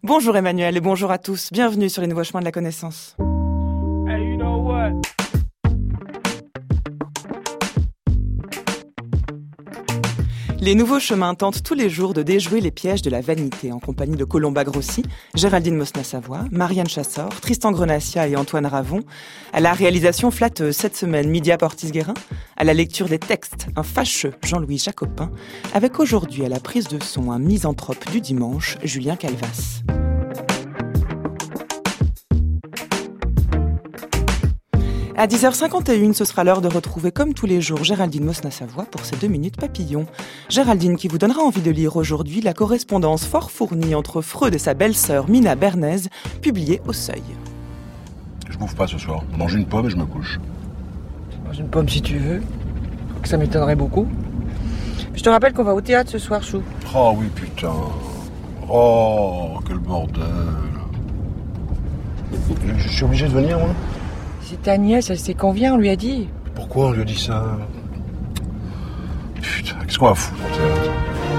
Bonjour Emmanuel et bonjour à tous. Bienvenue sur les nouveaux chemins de la connaissance. Hey, you know what? Les nouveaux chemins tentent tous les jours de déjouer les pièges de la vanité en compagnie de Colomba Grossi, Géraldine Mosna-Savoie, Marianne Chassor, Tristan Grenassia et Antoine Ravon. À la réalisation flatteuse cette semaine, Mydia Portis-Guérin. À la lecture des textes, un fâcheux Jean-Louis Jacopin. Avec aujourd'hui à la prise de son un misanthrope du dimanche, Julien Calvas. À 10h51, ce sera l'heure de retrouver comme tous les jours Géraldine Mosna-Savoie pour ses 2 minutes papillons. Géraldine qui vous donnera envie de lire aujourd'hui la correspondance fort fournie entre Freud et sa belle-sœur Mina Bernays, publiée au Seuil. Je bouffe pas ce soir. Je mange une pomme et je me couche. Je mange une pomme si tu veux. Je crois que ça m'étonnerait beaucoup. Je te rappelle qu'on va au théâtre ce soir, Chou. Oh oui, putain. Oh, quel bordel. Je suis obligé de venir, moi? C'est ta nièce, elle sait qu'on vient, on lui a dit. Pourquoi on lui a dit ça? Putain, qu'est-ce qu'on va foutre au théâtre?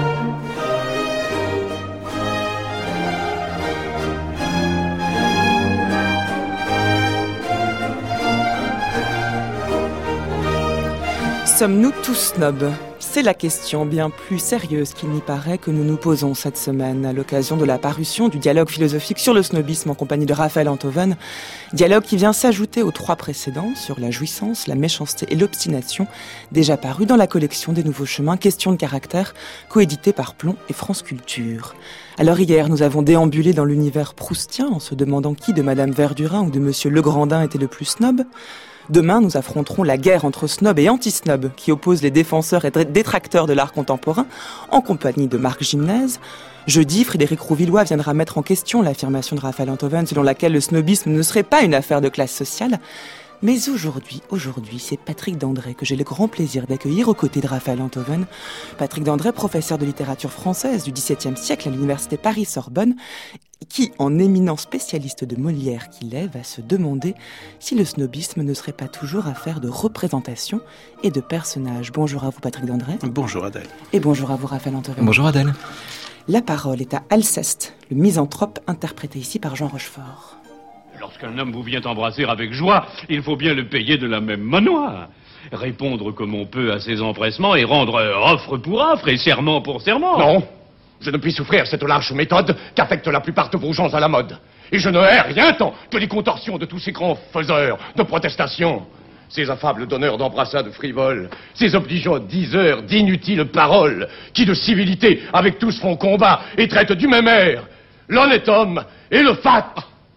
Sommes-nous tous snobs ? C'est la question bien plus sérieuse qu'il n'y paraît que nous nous posons cette semaine à l'occasion de la parution du dialogue philosophique sur le snobisme en compagnie de Raphaël Enthoven. Dialogue qui vient s'ajouter aux 3 précédents sur la jouissance, la méchanceté et l'obstination, déjà paru dans la collection des Nouveaux Chemins, Questions de caractère, coédité par Plomb et France Culture. Alors hier, nous avons déambulé dans l'univers proustien en se demandant qui de Madame Verdurin ou de Monsieur Legrandin était le plus snob. Demain, nous affronterons la guerre entre snob et anti-snob qui oppose les défenseurs et détracteurs de l'art contemporain en compagnie de Marc Gimnase. Jeudi, Frédéric Rouvillois viendra mettre en question l'affirmation de Raphaël Enthoven selon laquelle le snobisme ne serait pas une affaire de classe sociale. Mais aujourd'hui, c'est Patrick Dandré que j'ai le grand plaisir d'accueillir aux côtés de Raphaël Enthoven. Patrick Dandré, professeur de littérature française du XVIIe siècle à l'université Paris-Sorbonne, qui, en éminent spécialiste de Molière qu'il est, va se demander si le snobisme ne serait pas toujours affaire de représentation et de personnages. Bonjour à vous, Patrick Dandré. Bonjour Adèle. Et bonjour à vous, Raphaël Enthoven. Bonjour Adèle. La parole est à Alceste, le misanthrope interprété ici par Jean Rochefort. Lorsqu'un homme vous vient embrasser avec joie, il faut bien le payer de la même manière. Répondre comme on peut à ses empressements et rendre offre pour offre et serment pour serment. Non, je ne puis souffrir cette lâche méthode qu'affecte la plupart de vos gens à la mode. Et je ne hais rien tant que les contorsions de tous ces grands faiseurs de protestations. Ces affables donneurs d'embrassades frivoles, ces obligeants diseurs d'inutiles paroles, qui de civilité avec tous font combat et traitent du même air l'honnête homme et le fat.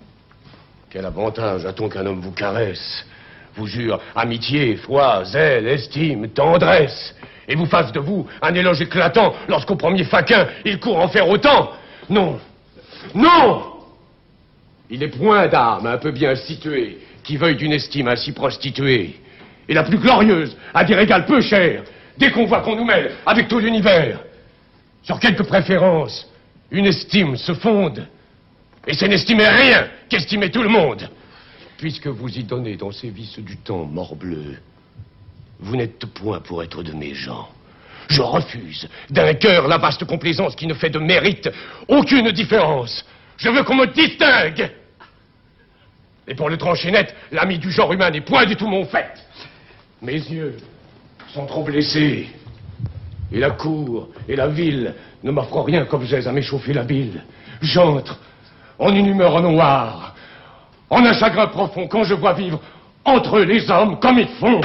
Quel avantage a-t-on qu'un homme vous caresse, vous jure amitié, foi, zèle, estime, tendresse, et vous fasse de vous un éloge éclatant lorsqu'au premier faquin il court en faire autant? Non, non! Il est point d'âme un peu bien situé qui veuille d'une estime ainsi prostituée, et la plus glorieuse a des régals peu chers dès qu'on voit qu'on nous mêle avec tout l'univers. Sur quelques préférences, une estime se fonde. Et c'est n'estimer rien qu'estimer tout le monde. Puisque vous y donnez dans ces vices du temps, morbleu, vous n'êtes point pour être de mes gens. Je refuse d'un cœur la vaste complaisance qui ne fait de mérite aucune différence. Je veux qu'on me distingue. Et pour le trancher net, l'ami du genre humain n'est point du tout mon fait. Mes yeux sont trop blessés. Et la cour et la ville ne m'offrent rien qu'objets à m'échauffer la bile. J'entre en une humeur noire, en un chagrin profond, quand je vois vivre entre eux les hommes comme ils font.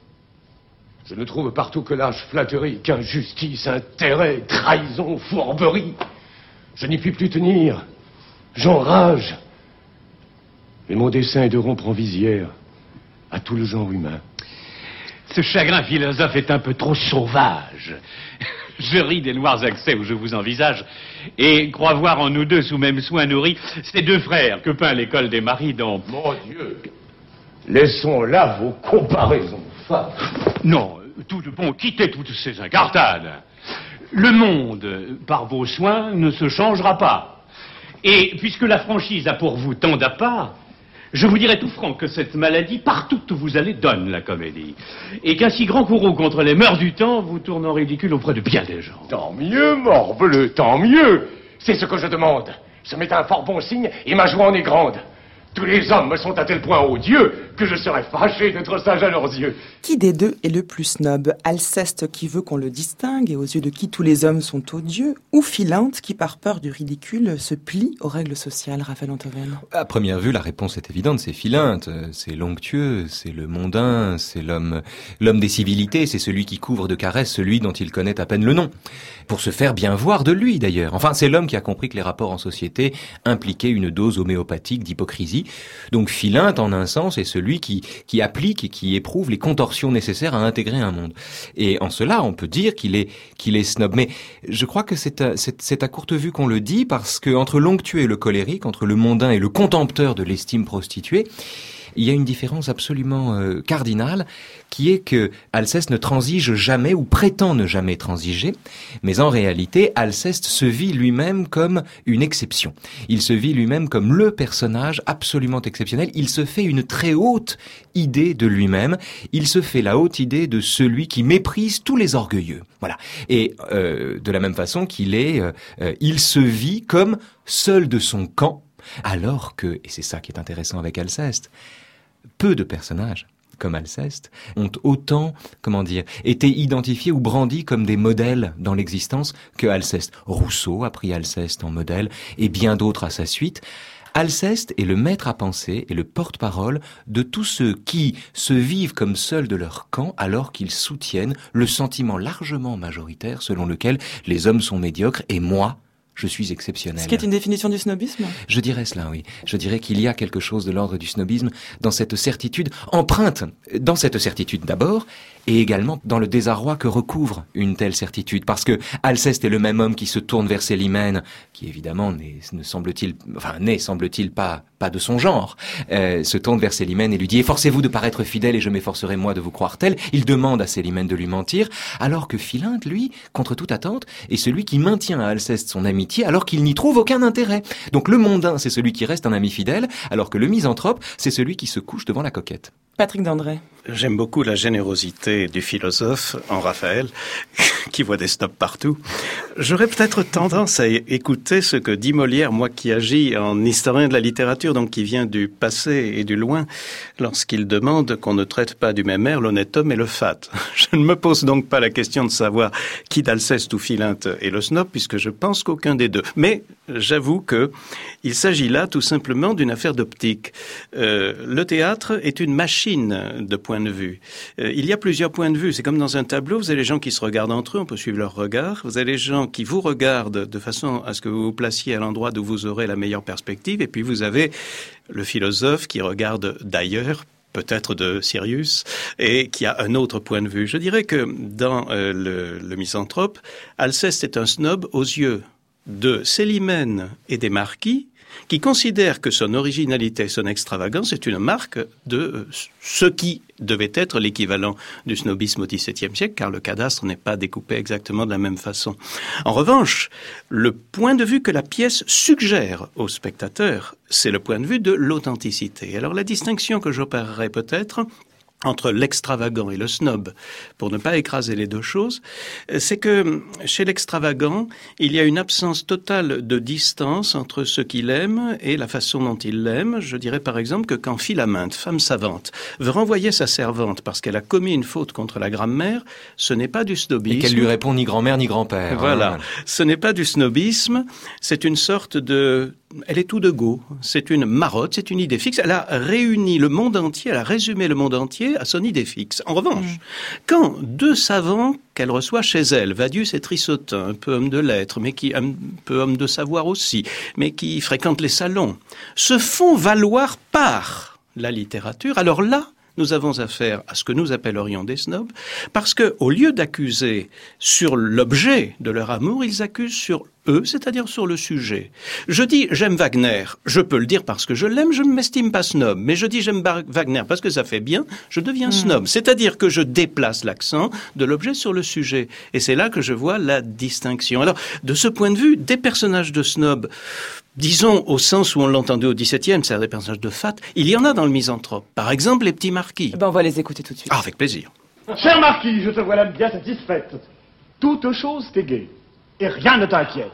Je ne trouve partout que lâche flatterie, qu'injustice, intérêt, trahison, fourberie. Je n'y puis plus tenir. J'enrage. Et mon dessein est de rompre en visière à tout le genre humain. Ce chagrin philosophe est un peu trop sauvage. Je ris des noirs accès où je vous envisage et crois voir en nous deux, sous même soin nourris, ces 2 frères que peint l'école des maris dans... Mon Dieu! Laissons là vos comparaisons femmes. Non, quittez toutes ces incartades. Le monde, par vos soins, ne se changera pas. Et puisque la franchise a pour vous tant d'appât, je vous dirai tout franc que cette maladie, partout où vous allez, donne la comédie. Et qu'un si grand courroux contre les mœurs du temps vous tourne en ridicule auprès de bien des gens. Tant mieux, morbleu, tant mieux. C'est ce que je demande. Ce m'est un fort bon signe et ma joie en est grande. Tous les hommes me sont à tel point odieux que je serais fâché d'être sage à leurs yeux. Qui des deux est le plus snob? Alceste qui veut qu'on le distingue et aux yeux de qui tous les hommes sont odieux, ou Philinte qui par peur du ridicule se plie aux règles sociales, Raphaël Antoven? À première vue, la réponse est évidente, c'est Philinte, c'est l'onctueux, c'est le mondain, c'est l'homme des civilités, c'est celui qui couvre de caresses celui dont il connaît à peine le nom. Pour se faire bien voir de lui d'ailleurs. Enfin, c'est l'homme qui a compris que les rapports en société impliquaient une dose homéopathique d'hypocrisie. Donc Philinte, en un sens, est celui qui applique et qui éprouve les contorsions nécessaires à intégrer un monde. Et en cela, on peut dire qu'il est snob. Mais je crois que c'est à courte vue qu'on le dit, parce que entre l'onctueux et le colérique, entre le mondain et le contempteur de l'estime prostituée, il y a une différence absolument cardinale, qui est que Alceste ne transige jamais ou prétend ne jamais transiger, mais en réalité, Alceste se vit lui-même comme une exception. Il se vit lui-même comme le personnage absolument exceptionnel. Il se fait une très haute idée de lui-même. Il se fait la haute idée de celui qui méprise tous les orgueilleux. Voilà. Et de la même façon il se vit comme seul de son camp, alors que, et c'est ça qui est intéressant avec Alceste, peu de personnages comme Alceste ont autant, été identifiés ou brandis comme des modèles dans l'existence que Alceste. Rousseau a pris Alceste en modèle et bien d'autres à sa suite. Alceste est le maître à penser et le porte-parole de tous ceux qui se vivent comme seuls de leur camp alors qu'ils soutiennent le sentiment largement majoritaire selon lequel les hommes sont médiocres et moi, je suis exceptionnel. Ce qui est une définition du snobisme? Je dirais cela, oui. Je dirais qu'il y a quelque chose de l'ordre du snobisme dans cette certitude, empreinte dans cette certitude d'abord, et également dans le désarroi que recouvre une telle certitude. Parce que Alceste est le même homme qui se tourne vers Célimène, qui évidemment n'est semble-t-il pas de son genre, se tourne vers Célimène et lui dit « Efforcez-vous de paraître fidèle et je m'efforcerai moi de vous croire tel ». Il demande à Célimène de lui mentir, alors que Philinte, lui, contre toute attente, est celui qui maintient à Alceste son amitié alors qu'il n'y trouve aucun intérêt. Donc le mondain, c'est celui qui reste un ami fidèle, alors que le misanthrope, c'est celui qui se couche devant la coquette. Patrick Dandré. J'aime beaucoup la générosité du philosophe en Raphaël, qui voit des snobs partout. J'aurais peut-être tendance à écouter ce que dit Molière, moi qui agis en historien de la littérature, donc qui vient du passé et du loin, lorsqu'il demande qu'on ne traite pas du même air l'honnête homme et le fat. Je ne me pose donc pas la question de savoir qui d'Alceste ou Philinte est le snob, puisque je pense qu'aucun des deux. Mais j'avoue que il s'agit là tout simplement d'une affaire d'optique. Le théâtre est une machine de point de vue. Il y a plusieurs points de vue. C'est comme dans un tableau, vous avez les gens qui se regardent entre eux, on peut suivre leur regard. Vous avez les gens qui vous regardent de façon à ce que vous vous placiez à l'endroit d'où vous aurez la meilleure perspective. Et puis vous avez le philosophe qui regarde d'ailleurs, peut-être de Sirius, et qui a un autre point de vue. Je dirais que dans le misanthrope, Alceste est un snob aux yeux de Célimène et des marquis, qui considère que son originalité et son extravagance est une marque de ce qui devait être l'équivalent du snobisme au XVIIe siècle, car le cadastre n'est pas découpé exactement de la même façon. En revanche, le point de vue que la pièce suggère au spectateur, c'est le point de vue de l'authenticité. Alors la distinction que j'opérerai peut-être entre l'extravagant et le snob, pour ne pas écraser les deux choses, c'est que chez l'extravagant, il y a une absence totale de distance entre ce qu'il aime et la façon dont il l'aime. Je dirais par exemple que quand Philaminte, femme savante, veut renvoyer sa servante parce qu'elle a commis une faute contre la grammaire, ce n'est pas du snobisme. Et qu'elle lui répond ni grand-mère ni grand-père. Voilà. Ce n'est pas du snobisme, c'est une sorte de... Elle est tout de go. C'est une marotte, c'est une idée fixe. Elle a réuni le monde entier, elle a résumé le monde entier à son idée fixe. En revanche, quand deux savants qu'elle reçoit chez elle, Vadius et Trissotin, un peu homme de lettres, mais un peu homme de savoir aussi, mais qui fréquentent les salons, se font valoir par la littérature, alors là, nous avons affaire à ce que nous appellerions des snobs, parce que au lieu d'accuser sur l'objet de leur amour, ils accusent sur eux, c'est-à-dire sur le sujet. Je dis j'aime Wagner, je peux le dire parce que je l'aime, je ne m'estime pas snob, mais je dis j'aime Wagner parce que ça fait bien, je deviens snob. C'est-à-dire que je déplace l'accent de l'objet sur le sujet. Et c'est là que je vois la distinction. Alors, de ce point de vue, des personnages de snob, disons au sens où on l'entendait au XVIIe, c'est-à-dire des personnages de fat, il y en a dans le misanthrope. Par exemple, les petits marquis. On va les écouter tout de suite. Ah, avec plaisir. Cher marquis, je te voilà bien satisfaite. Toute chose t'est gaie, et rien ne t'inquiète.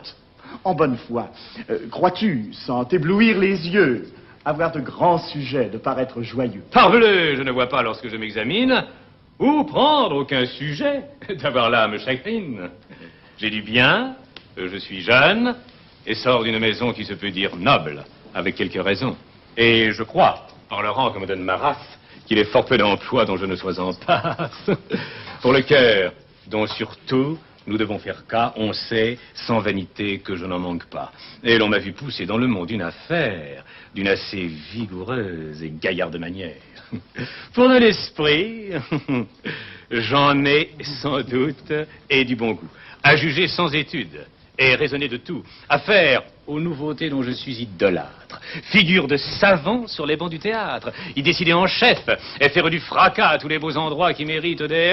en bonne foi. Crois-tu, sans t'éblouir les yeux, avoir de grands sujets de paraître joyeux? Parbleu, je ne vois pas lorsque je m'examine où prendre aucun sujet d'avoir l'âme chagrine. J'ai du bien, je suis jeune et sors d'une maison qui se peut dire noble, avec quelques raisons. Et je crois, par le rang que me donne ma race, qu'il est fort peu d'emplois dont je ne sois en passe. Pour le cœur, dont surtout nous devons faire cas, on sait, sans vanité, que je n'en manque pas. Et l'on m'a vu pousser dans le monde une affaire d'une assez vigoureuse et gaillarde manière. Pour de l'esprit, j'en ai sans doute et du bon goût. À juger sans étude et raisonner de tout. À faire aux nouveautés dont je suis idolâtre. Figure de savant sur les bancs du théâtre. Y décider en chef et faire du fracas à tous les beaux endroits qui méritent des...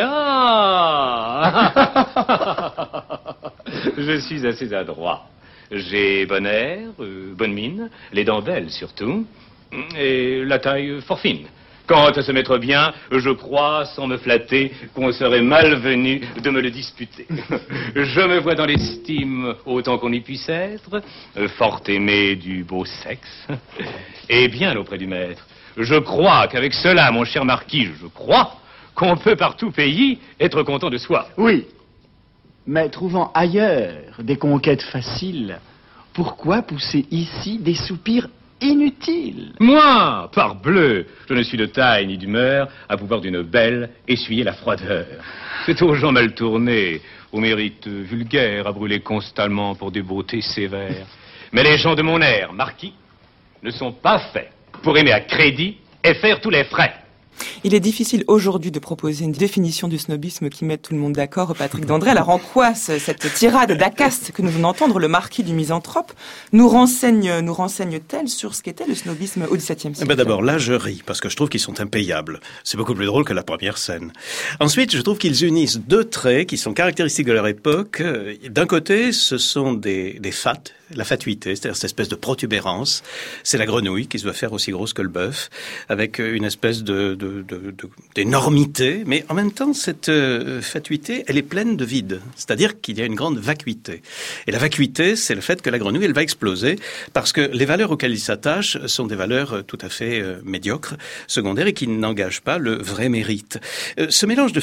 Je suis assez adroit. J'ai bon air, bonne mine, les dents belles surtout, et la taille fort fine. Quant à se mettre bien, je crois, sans me flatter, qu'on serait malvenu de me le disputer. Je me vois dans l'estime autant qu'on y puisse être, fort aimé du beau sexe, et bien auprès du maître. Je crois qu'avec cela, mon cher marquis, je crois qu'on peut par tout pays être content de soi. Oui, mais trouvant ailleurs des conquêtes faciles, pourquoi pousser ici des soupirs inutile? Moi, parbleu, je ne suis de taille ni d'humeur à pouvoir d'une belle essuyer la froideur. C'est aux gens mal tournés, aux mérites vulgaires, à brûler constamment pour des beautés sévères. Mais les gens de mon air, marquis, ne sont pas faits pour aimer à crédit et faire tous les frais. Il est difficile aujourd'hui de proposer une définition du snobisme qui mette tout le monde d'accord, Patrick Dandré. Alors en quoi cette tirade d'Acaste que nous venons d'entendre, le marquis du misanthrope, nous renseigne-t-elle sur ce qu'était le snobisme au XVIIe siècle? D'abord, là, je ris, parce que je trouve qu'ils sont impayables. C'est beaucoup plus drôle que la première scène. Ensuite, je trouve qu'ils unissent deux traits qui sont caractéristiques de leur époque. D'un côté, ce sont des fats, la fatuité, c'est-à-dire cette espèce de protubérance. C'est la grenouille qui se doit faire aussi grosse que le bœuf, avec une espèce d'énormité, mais en même temps, cette fatuité, elle est pleine de vide. C'est-à-dire qu'il y a une grande vacuité. Et la vacuité, c'est le fait que la grenouille, elle va exploser, parce que les valeurs auxquelles il s'attache sont des valeurs tout à fait médiocres, secondaires, et qui n'engagent pas le vrai mérite. Ce mélange de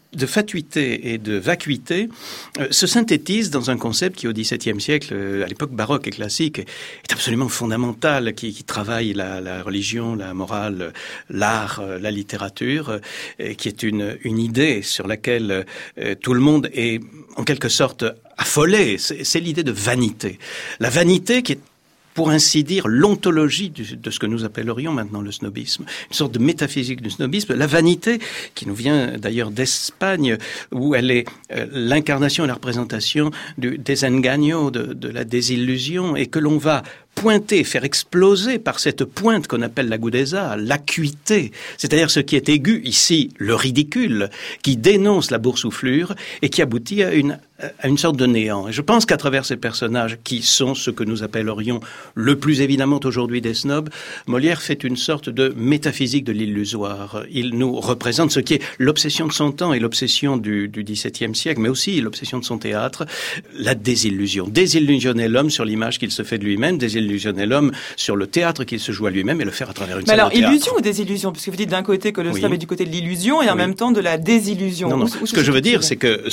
fatuité et de vacuité se synthétise dans un concept qui, au XVIIe siècle, à l'époque baroque et classique, est absolument fondamental, qui travaille la religion, la morale, l'art, la littérature, qui est une idée sur laquelle tout le monde est en quelque sorte affolé. C'est l'idée de vanité. La vanité qui est, pour ainsi dire, l'ontologie de ce que nous appellerions maintenant le snobisme, une sorte de métaphysique du snobisme. La vanité, qui nous vient d'ailleurs d'Espagne, où elle est l'incarnation et la représentation du desengaño, de la désillusion, et que l'on va pointer, faire exploser par cette pointe qu'on appelle l'agudeza, l'acuité, c'est-à-dire ce qui est aigu, ici le ridicule, qui dénonce la boursouflure et qui aboutit à une sorte de néant. Et je pense qu'à travers ces personnages qui sont ce que nous appellerions le plus évidemment aujourd'hui des snobs, Molière fait une sorte de métaphysique de l'illusoire. Il nous représente ce qui est l'obsession de son temps et l'obsession du XVIIe siècle, mais aussi l'obsession de son théâtre, la désillusion. Désillusionner l'homme sur l'image qu'il se fait de lui-même, désillusionner l'homme sur le théâtre qu'il se joue à lui-même et le faire à travers une scène de théâtre. Alors, illusion ou désillusion? Parce que vous dites d'un côté que le snob est du côté de l'illusion et en même temps de la désillusion. Non. Ce que je veux dire, c'est que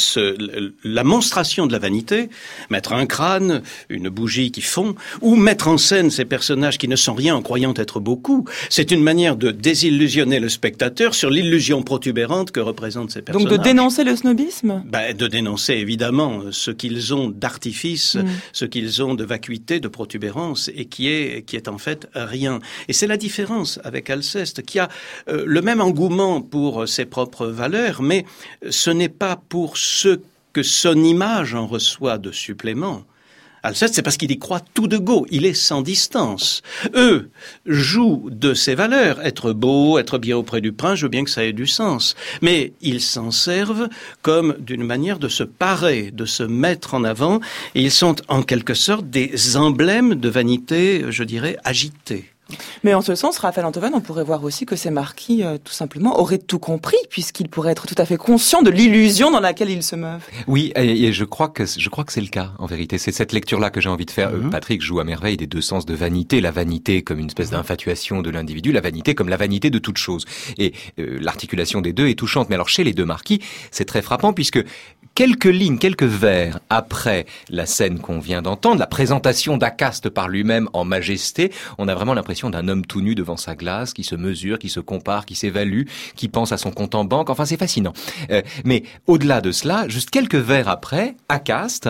la monstration de la vanité, mettre un crâne, une bougie qui fond, ou mettre en scène ces personnages qui ne sont rien en croyant être beaucoup, c'est une manière de désillusionner le spectateur sur l'illusion protubérante que représentent ces personnages. Donc de dénoncer le snobisme? De dénoncer évidemment ce qu'ils ont d'artifice, ce qu'ils ont de vacuité, de protubérance, et qui est en fait rien. Et c'est la différence avec Alceste, qui a le même engouement pour ses propres valeurs, mais ce n'est pas pour ce que son image en reçoit de supplément. Alceste, c'est parce qu'il y croit tout de go, il est sans distance. Eux jouent de ses valeurs, être beau, être bien auprès du prince, je veux bien que ça ait du sens. Mais ils s'en servent comme d'une manière de se parer, de se mettre en avant, et ils sont en quelque sorte des emblèmes de vanité, je dirais, agitée. Mais en ce sens, Raphaël Antoven, on pourrait voir aussi que ces marquis, tout simplement, auraient tout compris, puisqu'ils pourraient être tout à fait conscients de l'illusion dans laquelle ils se meuvent. Oui, et je crois que c'est le cas, en vérité. C'est cette lecture-là que j'ai envie de faire. Patrick joue à merveille des deux sens de vanité. La vanité comme une espèce d'infatuation de l'individu, la vanité comme la vanité de toute chose. Et l'articulation des deux est touchante. Mais alors, chez les deux marquis, c'est très frappant, puisque quelques lignes, quelques vers après la scène qu'on vient d'entendre, la présentation d'Acaste par lui-même en majesté, on a vraiment l'impression d'un homme tout nu devant sa glace, qui se mesure, qui se compare, qui s'évalue, qui pense à son compte en banque. Enfin, c'est fascinant. Mais au-delà de cela, juste quelques vers après, Acaste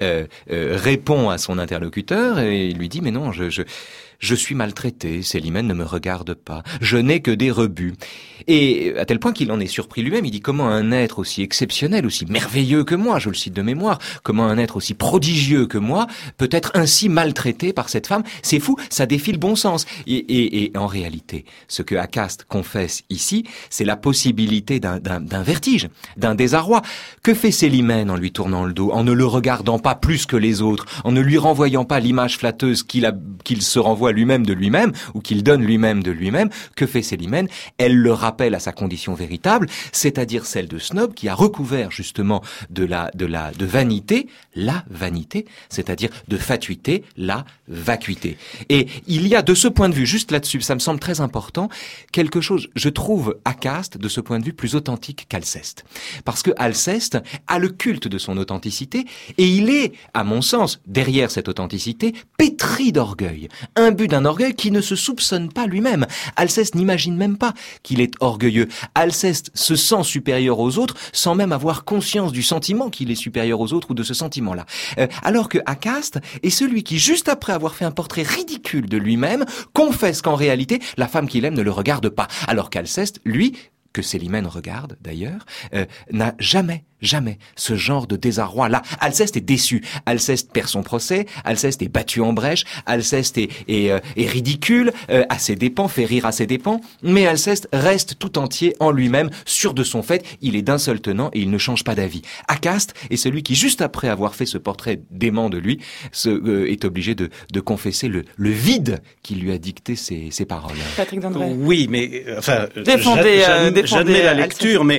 répond à son interlocuteur et il lui dit « Mais non, je suis maltraité, Célimène ne me regarde pas, je n'ai que des rebuts. » Et à tel point qu'il en est surpris lui-même, il dit comment un être aussi exceptionnel, aussi merveilleux que moi, je le cite de mémoire, comment un être aussi prodigieux que moi peut être ainsi maltraité par cette femme. C'est fou, ça défie le bon sens. Et en réalité, ce que Acaste confesse ici, c'est la possibilité d'un vertige, d'un désarroi. Que fait Célimène en lui tournant le dos, en ne le regardant pas plus que les autres, en ne lui renvoyant pas l'image flatteuse qu'il se renvoie lui-même de lui-même, ou qu'il donne lui-même de lui-même? Que fait Célimène? Elle le rappelle à sa condition véritable, c'est-à-dire celle de snob qui a recouvert justement de vanité, la vanité, c'est-à-dire de fatuité, la vacuité. Et il y a de ce point de vue, juste là-dessus, ça me semble très important, quelque chose, je trouve Acaste de ce point de vue plus authentique qu'Alceste. Parce que Alceste a le culte de son authenticité et il est, à mon sens, derrière cette authenticité, pétri d'orgueil. Imbu d'un orgueil qui ne se soupçonne pas lui-même. Alceste n'imagine même pas qu'il est orgueilleux. Alceste se sent supérieur aux autres sans même avoir conscience du sentiment qu'il est supérieur aux autres ou de ce sentiment-là. Alors que Acaste est celui qui, juste après avoir fait un portrait ridicule de lui-même, confesse qu'en réalité, la femme qu'il aime ne le regarde pas. Alors qu'Alceste, lui, que Célimène regarde d'ailleurs, n'a jamais ce genre de désarroi-là. Alceste est déçu. Alceste perd son procès. Alceste est battu en brèche. Alceste est ridicule à ses dépens, fait rire à ses dépens. Mais Alceste reste tout entier en lui-même, sûr de son fait. Il est d'un seul tenant et il ne change pas d'avis. Acaste est celui qui, juste après avoir fait ce portrait dément de lui, est obligé de confesser le vide qui lui a dicté ses paroles. Patrick Dandré. Oui, mais enfin, j'admets la lecture, mais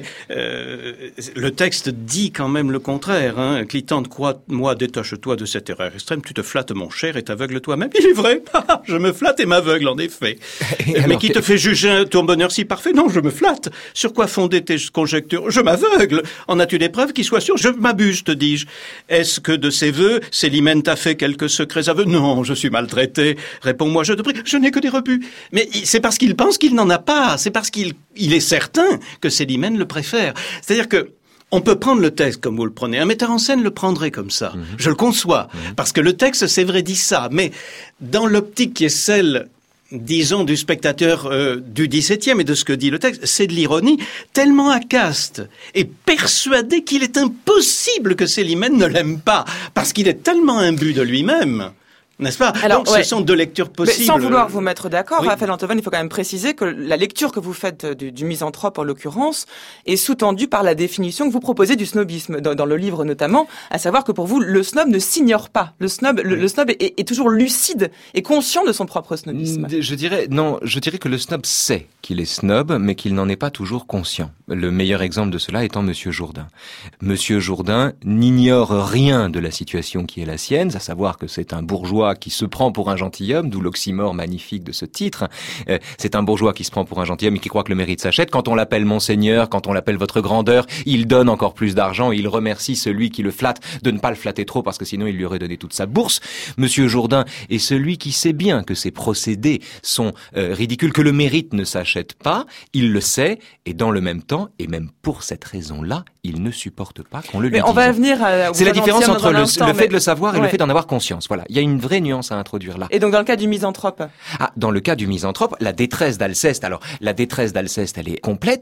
le texte dit quand même le contraire. Hein. Clitante, crois-moi, détache-toi de cette erreur extrême. Tu te flattes, mon cher, et t'aveugles toi-même. Il est vrai, je me flatte et m'aveugle, en effet. Mais qui te fait juger ton bonheur si parfait? Non, je me flatte. Sur quoi fonder tes conjectures? Je m'aveugle. En as-tu des preuves qui soient sûres? Je m'abuse, te dis-je. Est-ce que de ses vœux, Célimène t'a fait quelques secrets aveux? Non, je suis maltraité. Réponds-moi, je te prie. Je n'ai que des rebuts. Mais c'est parce qu'il pense qu'il n'en a pas. C'est parce qu'il est certain que Célimène le préfère. C'est-à-dire que on peut prendre le texte comme vous le prenez. Un metteur en scène le prendrait comme ça. Je le conçois. Parce que le texte, c'est vrai, dit ça. Mais dans l'optique qui est celle, disons, du spectateur du XVIIe et de ce que dit le texte, c'est de l'ironie. Tellement Acaste est persuadé qu'il est impossible que Célimène ne l'aime pas. Parce qu'il est tellement imbu de lui-même. N'est-ce pas? Alors, donc, ce sont deux lectures possibles. Mais sans vouloir vous mettre d'accord, Oui. Raphaël Antoven, il faut quand même préciser que la lecture que vous faites du misanthrope, en l'occurrence, est sous-tendue par la définition que vous proposez du snobisme, dans le livre notamment, à savoir que pour vous, le snob ne s'ignore pas. Le snob est toujours lucide et conscient de son propre snobisme. Je dirais que le snob sait qu'il est snob, mais qu'il n'en est pas toujours conscient. Le meilleur exemple de cela étant Monsieur Jourdain. Monsieur Jourdain n'ignore rien de la situation qui est la sienne, à savoir que c'est un bourgeois qui se prend pour un gentilhomme, d'où l'oxymore magnifique de ce titre. C'est un bourgeois qui se prend pour un gentilhomme et qui croit que le mérite s'achète. Quand on l'appelle Monseigneur, quand on l'appelle votre grandeur, il donne encore plus d'argent et il remercie celui qui le flatte de ne pas le flatter trop parce que sinon il lui aurait donné toute sa bourse. Monsieur Jourdain est celui qui sait bien que ses procédés sont ridicules, que le mérite ne s'achète pas. Il le sait et dans le même temps, et même pour cette raison-là, il ne supporte pas qu'on le lui dise. On va venir c'est la différence entre le fait de le savoir et le fait d'en avoir conscience. Voilà, il y a une vraie nuance à introduire là. Et donc dans le cas du misanthrope? Dans le cas du misanthrope, la détresse d'Alceste, alors la détresse d'Alceste, elle est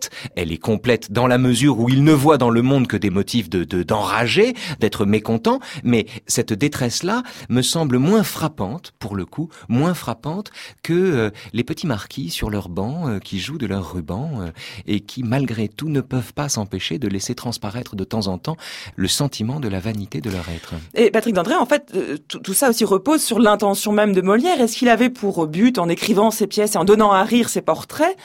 complète dans la mesure où il ne voit dans le monde que des motifs d'enrager, d'être mécontent, mais cette détresse-là me semble moins frappante, pour le coup, que les petits marquis sur leur banc qui jouent de leur ruban et qui malgré tout ne peuvent pas s'empêcher de laisser transparaître de temps en temps le sentiment de la vanité de leur être. Et Patrick Dandré, en fait, tout ça aussi repose sur l'intention même de Molière. Est-ce qu'il avait pour but, en écrivant ses pièces et en donnant à rire ses portraits,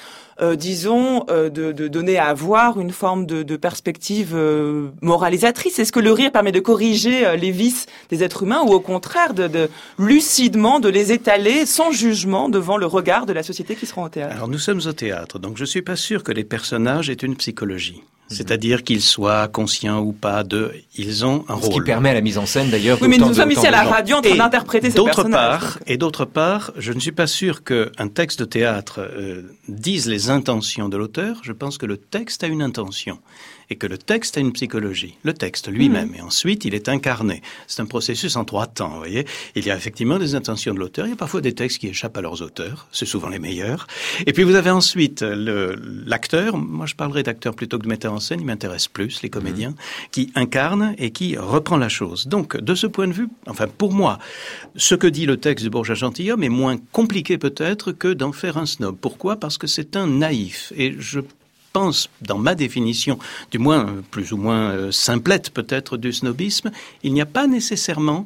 de donner à voir une forme de perspective moralisatrice? Est-ce que le rire permet de corriger les vices des êtres humains, ou au contraire de lucidement de les étaler sans jugement devant le regard de la société qui sera au théâtre? Alors nous sommes au théâtre, donc je suis pas sûr que les personnages aient une psychologie. C'est-à-dire qu'ils soient conscients ou pas ils ont un rôle. Ce qui permet à la mise en scène d'ailleurs. Oui, mais nous sommes ici à la radio en train d'interpréter ces personnages. Et d'autre part, je ne suis pas sûr qu'un texte de théâtre dise les intentions de l'auteur. Je pense que le texte a une intention et que le texte a une psychologie. Le texte lui-même. Et ensuite, il est incarné. C'est un processus en 3 temps, vous voyez. Il y a effectivement des intentions de l'auteur. Il y a parfois des textes qui échappent à leurs auteurs. C'est souvent les meilleurs. Et puis vous avez ensuite l'acteur. Moi, je parlerai d'acteur plutôt que de metteur en scène. Il m'intéresse plus, les comédiens, qui incarnent et qui reprend la chose. Donc, de ce point de vue, enfin, pour moi, ce que dit le texte de Bourgeat-Gentilhomme est moins compliqué peut-être que d'en faire un snob. Pourquoi? Parce que c'est un naïf. Et je pense, dans ma définition, du moins plus ou moins simplette peut-être du snobisme, il n'y a pas nécessairement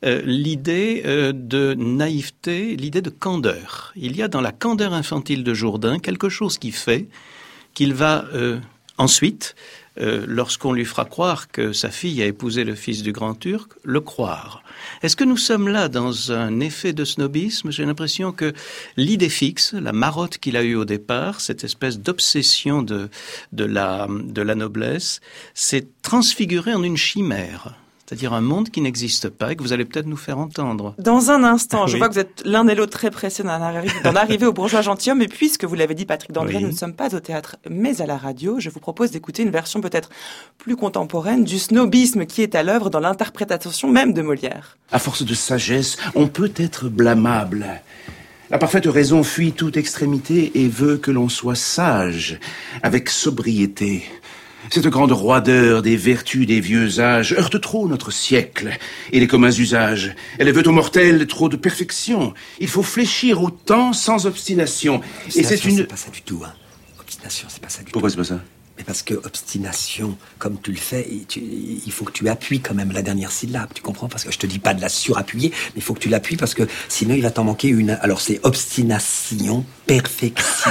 l'idée de naïveté, l'idée de candeur. Il y a dans la candeur infantile de Jourdain quelque chose qui fait qu'il va ensuite, lorsqu'on lui fera croire que sa fille a épousé le fils du grand Turc, le croire. Est-ce que nous sommes là dans un effet de snobisme? J'ai l'impression que l'idée fixe, la marotte qu'il a eue au départ, cette espèce d'obsession de la noblesse, s'est transfigurée en une chimère. C'est-à-dire un monde qui n'existe pas et que vous allez peut-être nous faire entendre. Dans un instant, je Oui. vois que vous êtes l'un et l'autre très pressés d'en arriver au Bourgeois-Gentilhomme, et puisque vous l'avez dit, Patrick Dandré, Oui. nous ne sommes pas au théâtre, mais à la radio, je vous propose d'écouter une version peut-être plus contemporaine du snobisme qui est à l'œuvre dans l'interprétation même de Molière. À force de sagesse, on peut être blâmable. La parfaite raison fuit toute extrémité et veut que l'on soit sage, avec sobriété. Cette grande roideur des vertus des vieux âges heurte trop notre siècle et les communs usages. Elle veut aux mortels trop de perfection. Il faut fléchir au temps sans obstination. Et c'est une... C'est pas ça du tout, hein. Obstination, c'est pas ça du tout. Pourquoi c'est pas ça? Mais parce que obstination, comme tu le fais, il faut que tu appuies quand même la dernière syllabe, tu comprends? Parce que je te dis pas de la surappuyer, mais il faut que tu l'appuies parce que sinon il va t'en manquer une. Alors c'est obstination, perfection.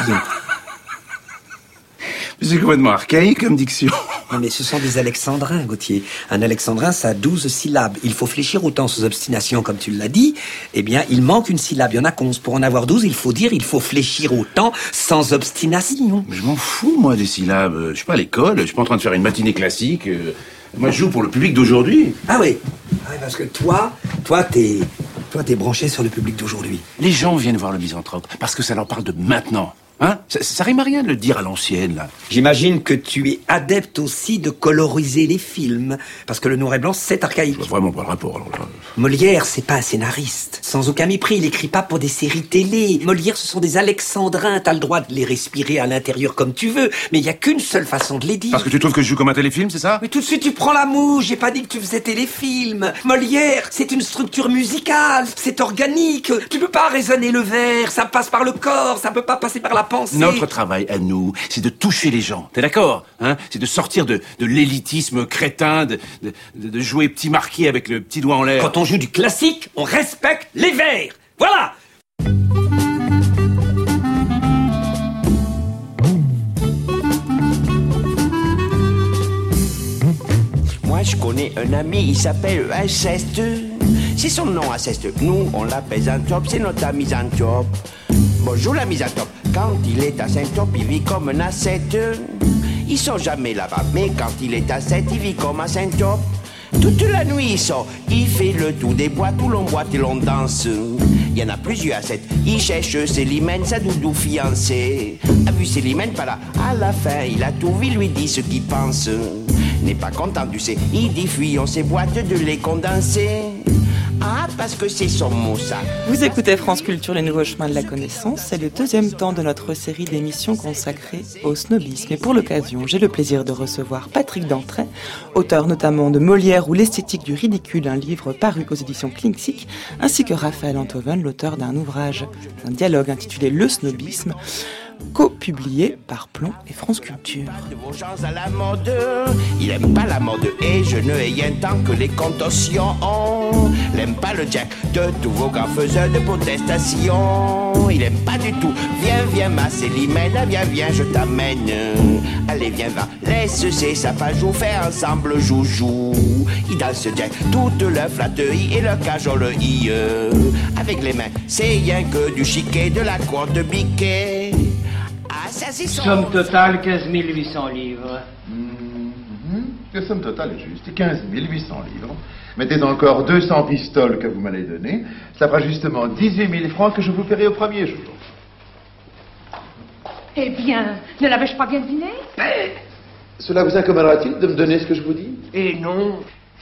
C'est complètement archaïque comme diction. Non, mais ce sont des alexandrins, Gauthier. Un alexandrin, ça a 12 syllabes. Il faut fléchir autant sous obstination, comme tu l'as dit. Eh bien, il manque une syllabe. Il y en a 11. Pour en avoir 12, il faut fléchir autant sans obstination. Mais je m'en fous, moi, des syllabes. Je suis pas à l'école, je suis pas en train de faire une matinée classique. Moi, je joue pour le public d'aujourd'hui. Ah oui. Ah, parce que toi, t'es branché sur le public d'aujourd'hui. Les gens viennent voir le misanthrope parce que ça leur parle de maintenant. Hein? Ça rime à rien de le dire à l'ancienne, là. J'imagine que tu es adepte aussi de coloriser les films, parce que le noir et blanc, c'est archaïque. Bah, vraiment pas le rapport, alors là. Molière, c'est pas un scénariste. Sans aucun mépris, il écrit pas pour des séries télé. Molière, ce sont des alexandrins. T'as le droit de les respirer à l'intérieur comme tu veux, mais il y a qu'une seule façon de les dire. Parce que tu trouves que je joue comme un téléfilm, c'est ça? Mais tout de suite, tu prends la mouche. J'ai pas dit que tu faisais téléfilm. Molière, c'est une structure musicale. C'est organique. Tu peux pas raisonner le vers. Ça passe par le corps. Ça peut pas passer par la pensée. Notre travail à nous, c'est de toucher les gens. T'es d'accord? Hein? C'est de sortir de l'élitisme crétin, de jouer petit marquis avec le petit doigt en l'air. Quand on joue du classique, on respecte les vers. Voilà. Moi, je connais un ami, il s'appelle Alceste. C'est son nom, Alceste. Nous, on l'appelle Xanthope, c'est notre ami Xanthope. Bonjour, l'ami Xanthope. Quand il est à Saint-Top, il vit comme un ascète. Il sort jamais là-bas, mais quand il est ascète, il vit comme à Saint-Top. Toute la nuit, il sort, il fait le tour des boîtes où l'on boite et l'on danse. Il y en a plusieurs ascètes. Il cherche Célimène, sa doudou fiancée. A vu Célimène, pas là. À la fin, il a tout vu, lui dit ce qu'il pense. N'est pas content, tu sais. Il dit fuyons ces boîtes de lait condensé. Ah, parce que c'est son mot, ça. Vous écoutez France Culture, les nouveaux chemins de la connaissance. C'est le deuxième temps de notre série d'émissions consacrée au snobisme. Et pour l'occasion, j'ai le plaisir de recevoir Patrick Dandré, auteur notamment de Molière ou l'esthétique du ridicule, un livre paru aux éditions Klingsik, ainsi que Raphaël Enthoven, l'auteur d'un ouvrage, un dialogue intitulé Le snobisme. co-publié par Plomb et France Culture. De vos gens à la mode, il aime pas la mode et je ne rien tant que les contorsions. Il aime pas le jack de tous vos grands faiseurs de protestation. Il aime pas du tout. Viens, ma Célimène, viens, je t'amène. Allez, viens, va, laisse sa fajou faire ensemble joujou. Il danse jack toute leur flatterie et leur cajolerie. Avec les mains, c'est rien que du chiquet de la cour de biquet. Somme totale 15 800 livres. La somme totale est juste, 15 800 livres. Mettez encore 200 pistoles que vous m'allez donner. Ça fera justement 18 000 francs que je vous paierai au premier jour. Eh bien, ne l'avais-je pas bien deviné? Cela vous incommodera-t-il de me donner ce que je vous dis? Et non.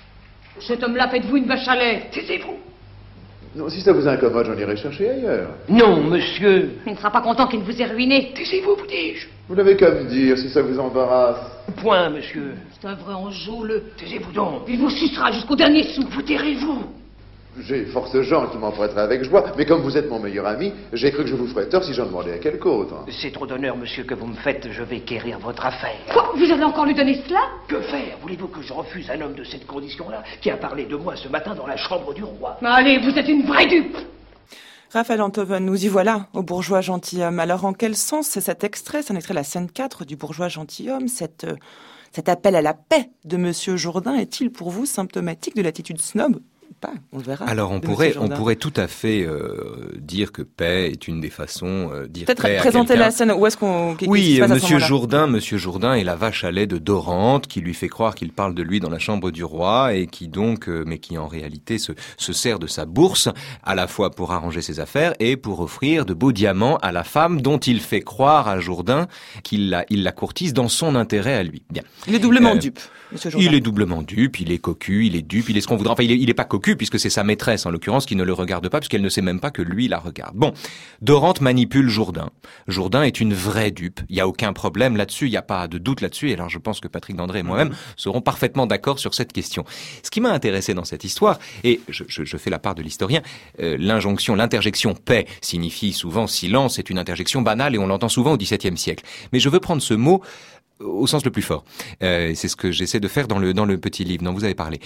Cet homme-là fait de vous une vache à lait. Taisez-vous. Non, si ça vous incommode, j'en irai chercher ailleurs. Non, monsieur. Il ne sera pas content qu'il vous ait ruiné. Taisez-vous, vous dis-je. Vous n'avez qu'à me dire si ça vous embarrasse. Point, monsieur. C'est un vrai enjôleux. Taisez-vous donc. Il vous sucera jusqu'au dernier sou. Vous tairez-vous. J'ai force gens qui m'en prêteraient avec joie, mais comme vous êtes mon meilleur ami, j'ai cru que je vous ferais tort si j'en demandais à quelque autre. C'est trop d'honneur, monsieur, que vous me faites. Je vais quérir votre affaire. Quoi? Vous allez encore lui donner cela? Que faire? Voulez-vous que je refuse un homme de cette condition-là qui a parlé de moi ce matin dans la chambre du roi? Allez, vous êtes une vraie dupe. Raphaël Enthoven, nous y voilà, au bourgeois gentilhomme. Alors, en quel sens c'est cet extrait? C'est un extrait de la scène 4 du bourgeois gentilhomme. Cet appel à la paix de Monsieur Jourdain est-il pour vous symptomatique de l'attitude snob? Pas, on le verra. Alors on pourrait tout à fait dire que paix est une des façons dire peut-être paix présenter la scène. Où est-ce qu'on Oui, Monsieur Jourdain est la vache à lait de Dorante qui lui fait croire qu'il parle de lui dans la chambre du roi et qui donc, mais qui en réalité se sert de sa bourse à la fois pour arranger ses affaires et pour offrir de beaux diamants à la femme dont il fait croire à Jourdain qu'il la courtise dans son intérêt à lui. Bien. Il est doublement dupe. Il est doublement dupe, il est cocu, il est dupe, il est ce qu'on voudra. Enfin, il est pas cocu puisque c'est sa maîtresse en l'occurrence qui ne le regarde pas puisqu'elle ne sait même pas que lui la regarde. Bon, Dorante manipule Jourdain. Jourdain est une vraie dupe. Il y a aucun problème là-dessus, il n'y a pas de doute là-dessus. Et alors je pense que Patrick Dandré et moi-même serons parfaitement d'accord sur cette question. Ce qui m'a intéressé dans cette histoire, et je fais la part de l'historien, l'interjection paix signifie souvent silence, c'est une interjection banale et on l'entend souvent au XVIIe siècle. Mais je veux prendre ce mot au sens le plus fort. C'est ce que j'essaie de faire dans le petit livre dont vous avez parlé.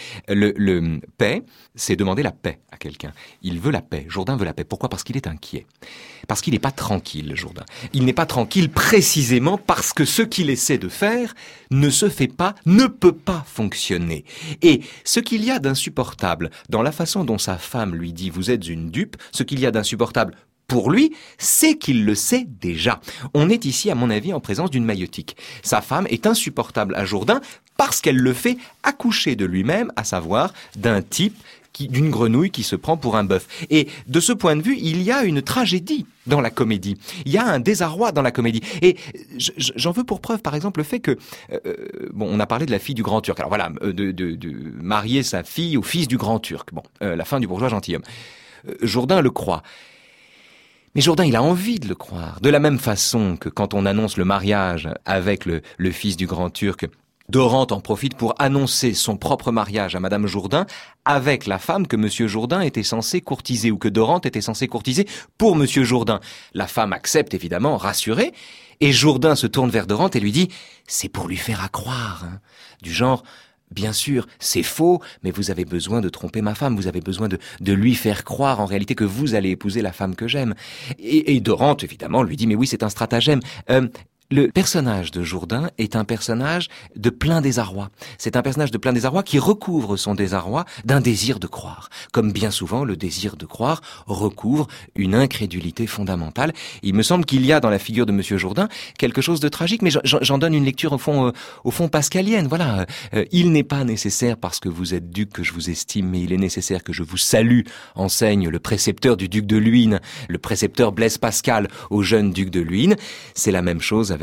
Le paix, c'est demander la paix à quelqu'un. Il veut la paix. Jourdain veut la paix. Pourquoi? Parce qu'il est inquiet. Parce qu'il n'est pas tranquille, Jourdain. Il n'est pas tranquille précisément parce que ce qu'il essaie de faire ne se fait pas, ne peut pas fonctionner. Et ce qu'il y a d'insupportable dans la façon dont sa femme lui dit « vous êtes une dupe », ce qu'il y a d'insupportable pour lui, c'est qu'il le sait déjà. On est ici, à mon avis, en présence d'une maïotique. Sa femme est insupportable à Jourdain parce qu'elle le fait accoucher de lui-même, à savoir d'un type d'une grenouille qui se prend pour un bœuf. Et de ce point de vue, il y a une tragédie dans la comédie. Il y a un désarroi dans la comédie. Et j'en veux pour preuve, par exemple, le fait que... on a parlé de la fille du Grand Turc. Alors voilà, de marier sa fille au fils du Grand Turc. Bon, la fin du bourgeois gentilhomme. Jourdain le croit. Mais Jourdain, il a envie de le croire. De la même façon que quand on annonce le mariage avec le fils du Grand Turc, Dorante en profite pour annoncer son propre mariage à Madame Jourdain avec la femme que Monsieur Jourdain était censé courtiser ou que Dorante était censé courtiser pour Monsieur Jourdain. La femme accepte évidemment, rassurée, et Jourdain se tourne vers Dorante et lui dit « c'est pour lui faire accroire hein. » Du genre... Bien sûr, c'est faux, mais vous avez besoin de tromper ma femme, vous avez besoin de lui faire croire en réalité que vous allez épouser la femme que j'aime. Et Dorante, évidemment, lui dit, mais oui, c'est un stratagème. Le personnage de Jourdain est un personnage de plein désarroi. C'est un personnage de plein désarroi qui recouvre son désarroi d'un désir de croire. Comme bien souvent, le désir de croire recouvre une incrédulité fondamentale. Il me semble qu'il y a dans la figure de Monsieur Jourdain quelque chose de tragique, mais j'en donne une lecture au fond pascalienne. Voilà, il n'est pas nécessaire parce que vous êtes duc que je vous estime, mais il est nécessaire que je vous salue, enseigne le précepteur du duc de Luynes, le précepteur Blaise Pascal au jeune duc de Luynes. C'est la même chose avec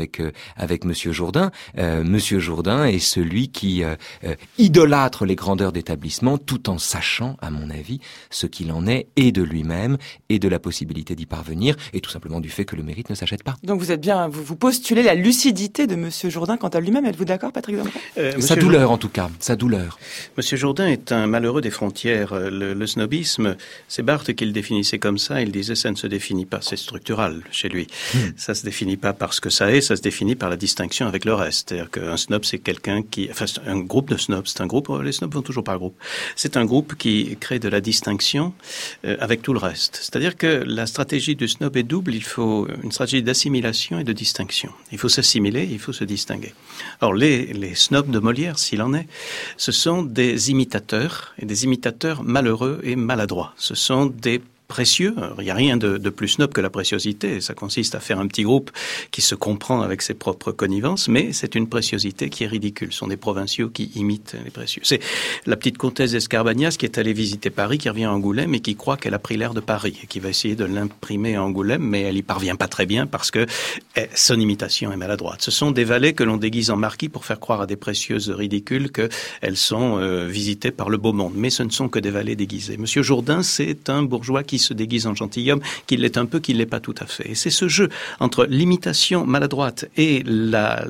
avec Monsieur Jourdain. Monsieur Jourdain est celui qui idolâtre les grandeurs d'établissement tout en sachant, à mon avis, ce qu'il en est et de lui-même et de la possibilité d'y parvenir et tout simplement du fait que le mérite ne s'achète pas. Donc vous postulez la lucidité de Monsieur Jourdain quant à lui-même. Êtes-vous d'accord, Patrick Dambré? Sa douleur, en tout cas, sa douleur. Monsieur Jourdain est un malheureux des frontières. Le snobisme, c'est Barthes qui le définissait comme ça. Il disait ça ne se définit pas, c'est structural chez lui. Ça se définit pas par ce que ça est, ça se définit par la distinction avec le reste. C'est-à-dire qu'un snob, c'est quelqu'un qui, enfin, un groupe de snobs, c'est un groupe. Les snobs vont toujours par groupe. C'est un groupe qui crée de la distinction avec tout le reste. C'est-à-dire que la stratégie du snob est double. Il faut une stratégie d'assimilation et de distinction. Il faut s'assimiler, il faut se distinguer. Or, les snobs de Molière, s'il en est, ce sont des imitateurs, et des imitateurs malheureux et maladroits. Ce sont des précieux. Il n'y a rien de plus snob que la préciosité. Ça consiste à faire un petit groupe qui se comprend avec ses propres connivences, mais c'est une préciosité qui est ridicule. Ce sont des provinciaux qui imitent les précieux. C'est la petite comtesse d'Escarbagnas qui est allée visiter Paris, qui revient à Angoulême et qui croit qu'elle a pris l'air de Paris et qui va essayer de l'imprimer à Angoulême, mais elle y parvient pas très bien parce que son imitation est maladroite. Ce sont des valets que l'on déguise en marquis pour faire croire à des précieuses ridicules qu'elles sont visitées par le beau monde. Mais ce ne sont que des valets déguisés. Monsieur Jourdain, c'est un bourgeois qui se déguise en gentilhomme, qu'il l'est un peu, qu'il l'est pas tout à fait. Et c'est ce jeu entre l'imitation maladroite et la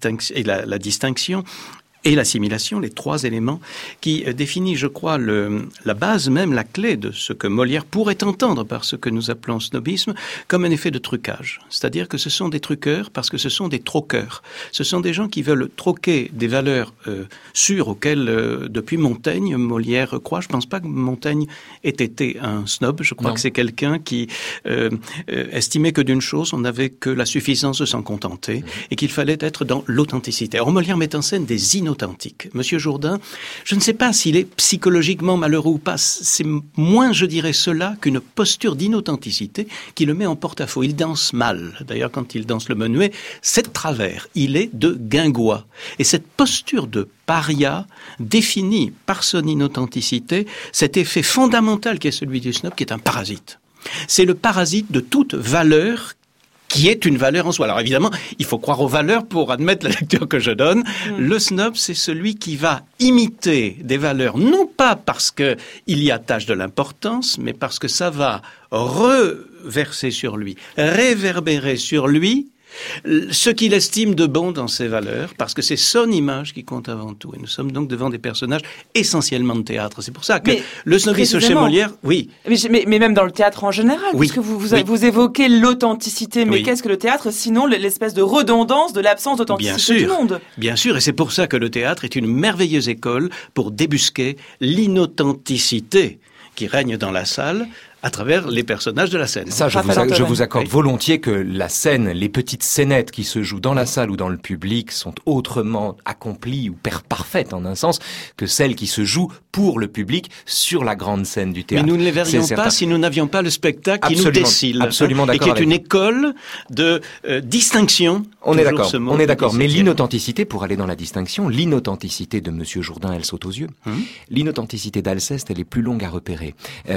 distinction et l'assimilation, les trois éléments qui définit, je crois, la base même, la clé de ce que Molière pourrait entendre par ce que nous appelons snobisme comme un effet de trucage. C'est-à-dire que ce sont des truqueurs parce que ce sont des troqueurs. Ce sont des gens qui veulent troquer des valeurs sûres auxquelles, depuis Montaigne, Molière croit. Je pense pas que Montaigne ait été un snob. Je crois que c'est quelqu'un qui estimait que d'une chose, on n'avait que la suffisance de s'en contenter et qu'il fallait être dans l'authenticité. Or, Molière met en scène des inauthentique. Monsieur Jourdain, je ne sais pas s'il est psychologiquement malheureux ou pas, c'est moins, je dirais, cela qu'une posture d'inauthenticité qui le met en porte-à-faux. Il danse mal. D'ailleurs, quand il danse le menuet, c'est de travers. Il est de guingois. Et cette posture de paria définit par son inauthenticité cet effet fondamental qui est celui du snob, qui est un parasite. C'est le parasite de toute valeur qui est une valeur en soi. Alors évidemment, il faut croire aux valeurs pour admettre la lecture que je donne. Le snob, c'est celui qui va imiter des valeurs, non pas parce qu'il y attache de l'importance, mais parce que ça va reverser sur lui, réverbérer sur lui ce qu'il estime de bon dans ses valeurs, parce que c'est son image qui compte avant tout. Et nous sommes donc devant des personnages essentiellement de théâtre. C'est pour ça que le snobisme chez Molière, oui. Mais même dans le théâtre en général, puisque vous évoquez l'authenticité. Mais qu'est-ce que le théâtre, sinon l'espèce de redondance de l'absence d'authenticité du monde? Bien sûr, et c'est pour ça que le théâtre est une merveilleuse école pour débusquer l'inauthenticité qui règne dans la salle à travers les personnages de la scène. Ça, je vous accorde volontiers que la scène, les petites scénettes qui se jouent dans la salle ou dans le public sont autrement accomplies ou parfaites en un sens que celles qui se jouent pour le public sur la grande scène du théâtre. Mais nous ne les verrions pas si nous n'avions pas le spectacle qui nous décile. Absolument d'accord. Et qui est une école de distinction. On est d'accord. Mais l'inauthenticité, pour aller dans la distinction, l'inauthenticité de Monsieur Jourdain, elle saute aux yeux. L'inauthenticité d'Alceste, elle est plus longue à repérer.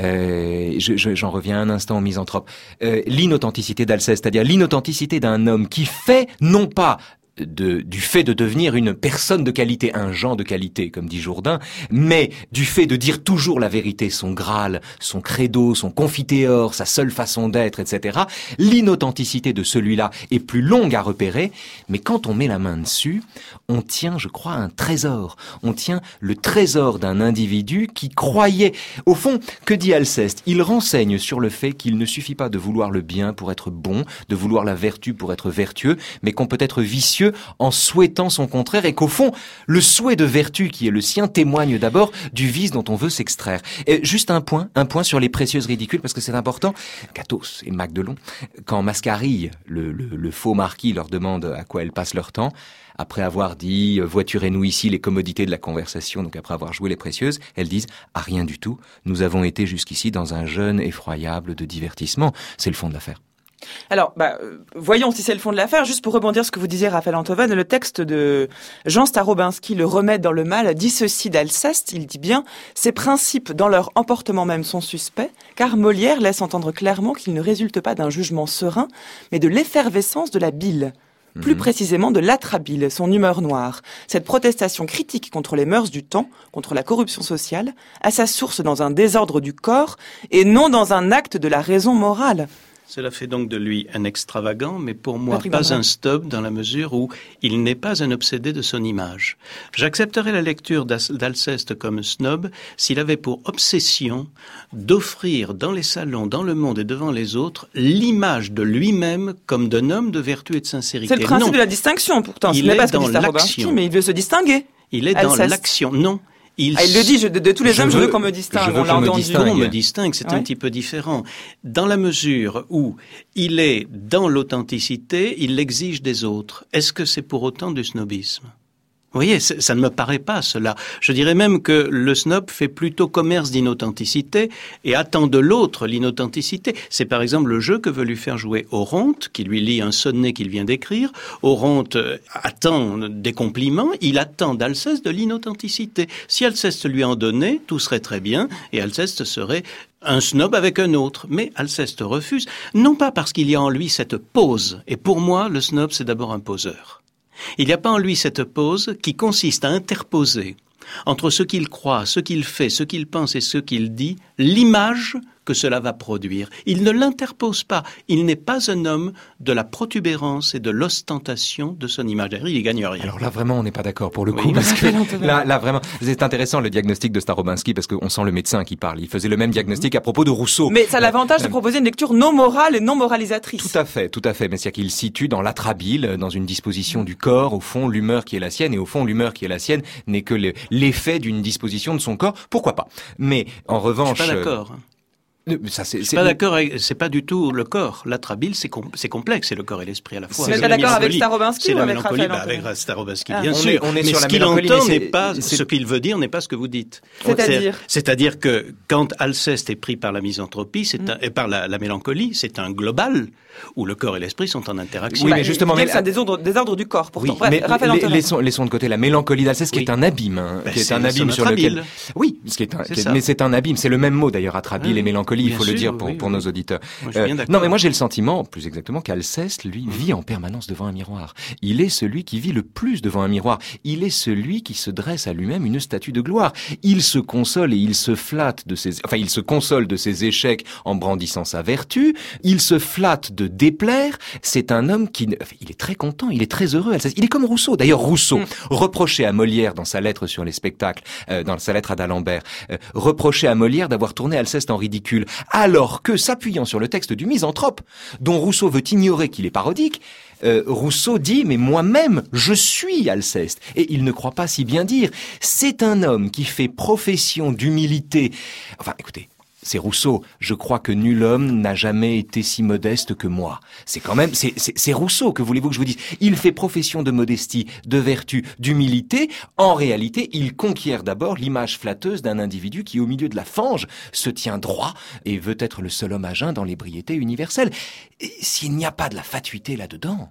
J'en reviens un instant au misanthrope. L'inauthenticité d'Alceste, c'est-à-dire l'inauthenticité d'un homme qui fait, non pas du fait de devenir une personne de qualité, un genre de qualité, comme dit Jourdain, mais du fait de dire toujours la vérité, son Graal, son credo, son confiteor, sa seule façon d'être, etc. L'inauthenticité de celui-là est plus longue à repérer, mais quand on met la main dessus, on tient, je crois, un trésor. On tient le trésor d'un individu qui croyait... Au fond, que dit Alceste? Il renseigne sur le fait qu'il ne suffit pas de vouloir le bien pour être bon, de vouloir la vertu pour être vertueux, mais qu'on peut être vicieux en souhaitant son contraire et qu'au fond, le souhait de vertu qui est le sien témoigne d'abord du vice dont on veut s'extraire. Et juste un point sur les précieuses ridicules parce que c'est important. Cathos et Magdelon, quand Mascarille, le faux marquis, leur demande à quoi elles passent leur temps, après avoir dit « voiturez-nous ici les commodités de la conversation », donc après avoir joué les précieuses, elles disent « ah, rien du tout, nous avons été jusqu'ici dans un jeûne effroyable de divertissement ». C'est le fond de l'affaire. Alors, voyons si c'est le fond de l'affaire. Juste pour rebondir sur ce que vous disiez, Raphaël Enthoven, le texte de Jean Starobinski, Le remède dans le mal, dit ceci d'Alceste, il dit bien « Ces principes dans leur emportement même sont suspects, car Molière laisse entendre clairement qu'ils ne résultent pas d'un jugement serein, mais de l'effervescence de la bile. » plus précisément de l'atrabile, son humeur noire. Cette protestation critique contre les mœurs du temps, contre la corruption sociale, a sa source dans un désordre du corps et non dans un acte de la raison morale. Cela fait donc de lui un extravagant, mais pour moi pas un snob dans la mesure où il n'est pas un obsédé de son image. J'accepterais la lecture d'Alceste comme snob s'il avait pour obsession d'offrir dans les salons, dans le monde et devant les autres, l'image de lui-même comme d'un homme de vertu et de sincérité. C'est le principe de la distinction pourtant. Ce n'est pas ce que dit Starobinsky, mais il veut se distinguer. Il est dans l'action. Non. Il le dit, de tous les hommes, je veux qu'on me distingue. On me distingue, c'est un petit peu différent. Dans la mesure où il est dans l'authenticité, il l'exige des autres. Est-ce que c'est pour autant du snobisme ? Vous voyez, ça ne me paraît pas cela. Je dirais même que le snob fait plutôt commerce d'inauthenticité et attend de l'autre l'inauthenticité. C'est par exemple le jeu que veut lui faire jouer Oronte, qui lui lit un sonnet qu'il vient d'écrire. Oronte attend des compliments, il attend d'Alceste de l'inauthenticité. Si Alceste lui en donnait, tout serait très bien et Alceste serait un snob avec un autre. Mais Alceste refuse, non pas parce qu'il y a en lui cette pose. Et pour moi, le snob, c'est d'abord un poseur. Il n'y a pas en lui cette pose qui consiste à interposer entre ce qu'il croit, ce qu'il fait, ce qu'il pense et ce qu'il dit, l'image que cela va produire. Il ne l'interpose pas. Il n'est pas un homme de la protubérance et de l'ostentation de son image. Il n'y gagne rien. Alors là, vraiment, on n'est pas d'accord pour le coup. Parce que là, vraiment, c'est intéressant le diagnostic de Starobinsky parce qu'on sent le médecin qui parle. Il faisait le même diagnostic à propos de Rousseau. Mais ça a l'avantage de proposer une lecture non morale et non moralisatrice. Tout à fait. Mais c'est-à-dire qu'il situe dans l'atrabile, dans une disposition du corps, au fond, l'humeur qui est la sienne. Et au fond, l'humeur qui est la sienne n'est que l'effet d'une disposition de son corps. Pourquoi pas? Mais en revanche... Je suis pas d'accord. Je suis pas d'accord, c'est pas du tout le corps. L'atrabile, c'est complexe, c'est le corps et l'esprit à la fois. Vous êtes pas d'accord avec Starobinsky ou avec Raphaël Antoven? Avec Starobinsky, bien sûr. On est mais sur ce la qu'il mélancolie, entend n'est pas, ce qu'il veut dire n'est pas ce que vous dites. C'est-à-dire que quand Alceste est pris par la misanthropie, et par la mélancolie, c'est un global où le corps et l'esprit sont en interaction. Oui, mais justement, c'est un désordre du corps, pourtant. Oui, bref, Raphaël Antoven. Laissons de côté la mélancolie d'Alceste, qui est un abîme, qui est un abîme sur lequel. Oui, mais c'est un abîme. C'est le même mot d'ailleurs, atrabile et mélancolie. Il faut le dire pour nos auditeurs. Non, mais moi j'ai le sentiment, plus exactement, qu'Alceste, lui, vit en permanence devant un miroir. Il est celui qui vit le plus devant un miroir. Il est celui qui se dresse à lui-même une statue de gloire. Il se console et il se flatte il se console de ses échecs en brandissant sa vertu. Il se flatte de déplaire. C'est un homme il est très content, il est très heureux, Alceste. Il est comme Rousseau. D'ailleurs, Rousseau reprochait à Molière dans sa lettre sur les spectacles, dans sa lettre à d'Alembert, reprochait à Molière d'avoir tourné Alceste en ridicule. Alors que, s'appuyant sur le texte du Misanthrope, dont Rousseau veut ignorer qu'il est parodique, Rousseau dit « Mais moi-même, je suis Alceste ». Et il ne croit pas si bien dire. C'est un homme qui fait profession d'humilité. Enfin, écoutez, c'est Rousseau. Je crois que nul homme n'a jamais été si modeste que moi. C'est quand même, c'est Rousseau, que voulez-vous que je vous dise? Il fait profession de modestie, de vertu, d'humilité. En réalité, il conquiert d'abord l'image flatteuse d'un individu qui, au milieu de la fange, se tient droit et veut être le seul homme à jeun dans l'ébriété universelle. Et s'il n'y a pas de la fatuité là-dedans...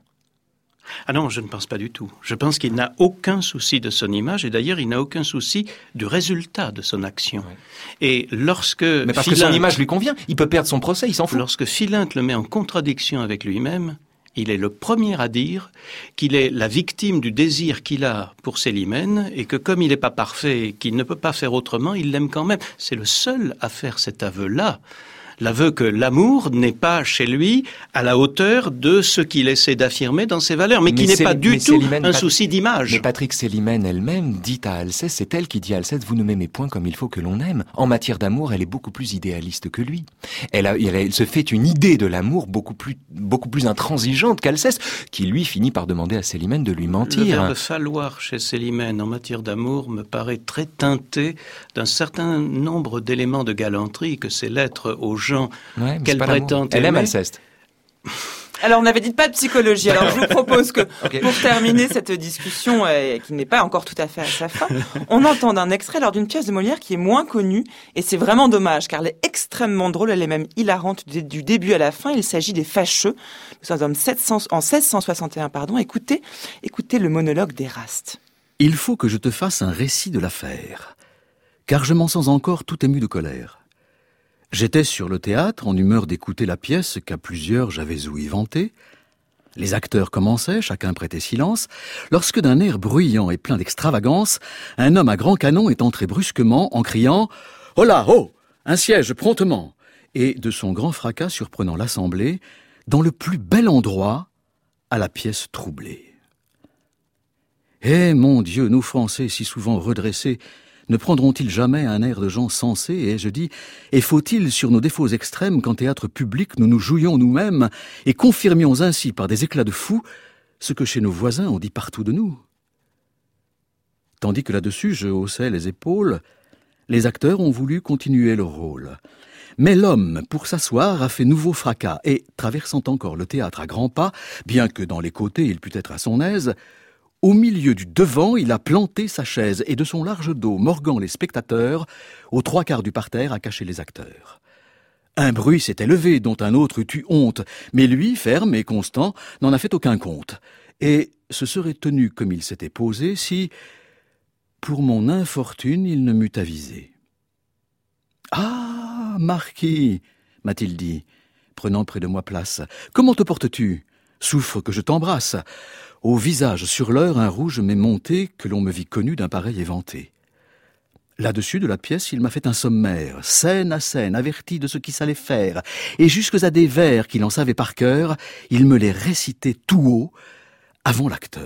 Ah non, je ne pense pas du tout. Je pense qu'il n'a aucun souci de son image et d'ailleurs il n'a aucun souci du résultat de son action. Ouais. Et lorsque mais parce que son image lui convient, il peut perdre son procès, il s'en fout. Lorsque Philinte le met en contradiction avec lui-même, il est le premier à dire qu'il est la victime du désir qu'il a pour Célimène et que comme il n'est pas parfait et qu'il ne peut pas faire autrement, il l'aime quand même. C'est le seul à faire cet aveu-là. L'aveu que l'amour n'est pas chez lui à la hauteur de ce qu'il essaie d'affirmer dans ses valeurs, mais qui n'est pas du tout un souci d'image. Mais Patrick Célimène elle-même dit à Alceste, c'est elle qui dit à Alceste, vous ne m'aimez point comme il faut que l'on aime. En matière d'amour, elle est beaucoup plus idéaliste que lui. Elle se fait une idée de l'amour beaucoup plus intransigeante qu'Alceste, qui lui finit par demander à Célimène de lui mentir. Le verbe falloir chez Célimène en matière d'amour me paraît très teinté d'un certain nombre d'éléments de galanterie que ces lettres aux gens qu'elle prétend aimer. Elle aime Alceste. Alors, on n'avait dit pas de psychologie. Alors, je vous propose que, pour terminer cette discussion, qui n'est pas encore tout à fait à sa fin, on entende un extrait lors d'une pièce de Molière qui est moins connue. Et c'est vraiment dommage, car elle est extrêmement drôle. Elle est même hilarante du début à la fin. Il s'agit des Fâcheux. Nous sommes en 1661, Écoutez le monologue d'Éraste. Il faut que je te fasse un récit de l'affaire, car je m'en sens encore tout ému de colère. J'étais sur le théâtre en humeur d'écouter la pièce qu'à plusieurs j'avais ouï vanter, Les acteurs commençaient, chacun prêtait silence, lorsque d'un air bruyant et plein d'extravagance, un homme à grand canon est entré brusquement en criant « Hola, oh! Un siège, promptement !» et de son grand fracas surprenant l'assemblée, dans le plus bel endroit, à la pièce troublée. Eh, mon Dieu, nous Français, si souvent redressés, ne prendront-ils jamais un air de gens sensés, et je dis, et faut-il sur nos défauts extrêmes qu'en théâtre public nous nous jouions nous-mêmes et confirmions ainsi par des éclats de fou ce que chez nos voisins on dit partout de nous? Tandis que là-dessus je haussais les épaules, les acteurs ont voulu continuer leur rôle. Mais l'homme, pour s'asseoir, a fait nouveau fracas et, traversant encore le théâtre à grands pas, bien que dans les côtés il pût être à son aise, au milieu du devant, il a planté sa chaise et de son large dos, morguant les spectateurs, aux 3/4 du parterre a caché les acteurs. Un bruit s'était levé dont un autre eût eu honte, mais lui, ferme et constant, n'en a fait aucun compte, et se serait tenu comme il s'était posé si, pour mon infortune, il ne m'eût avisé. « Ah, marquis, m'a-t-il dit, prenant près de moi place, comment te portes-tu? Souffre que je t'embrasse. Au visage sur l'heure un rouge m'est monté que l'on me vit connu d'un pareil éventé. Là-dessus de la pièce, il m'a fait un sommaire, scène à scène, averti de ce qui s'allait faire, et jusque à des vers qu'il en savait par cœur, il me les récitait tout haut, avant l'acteur. »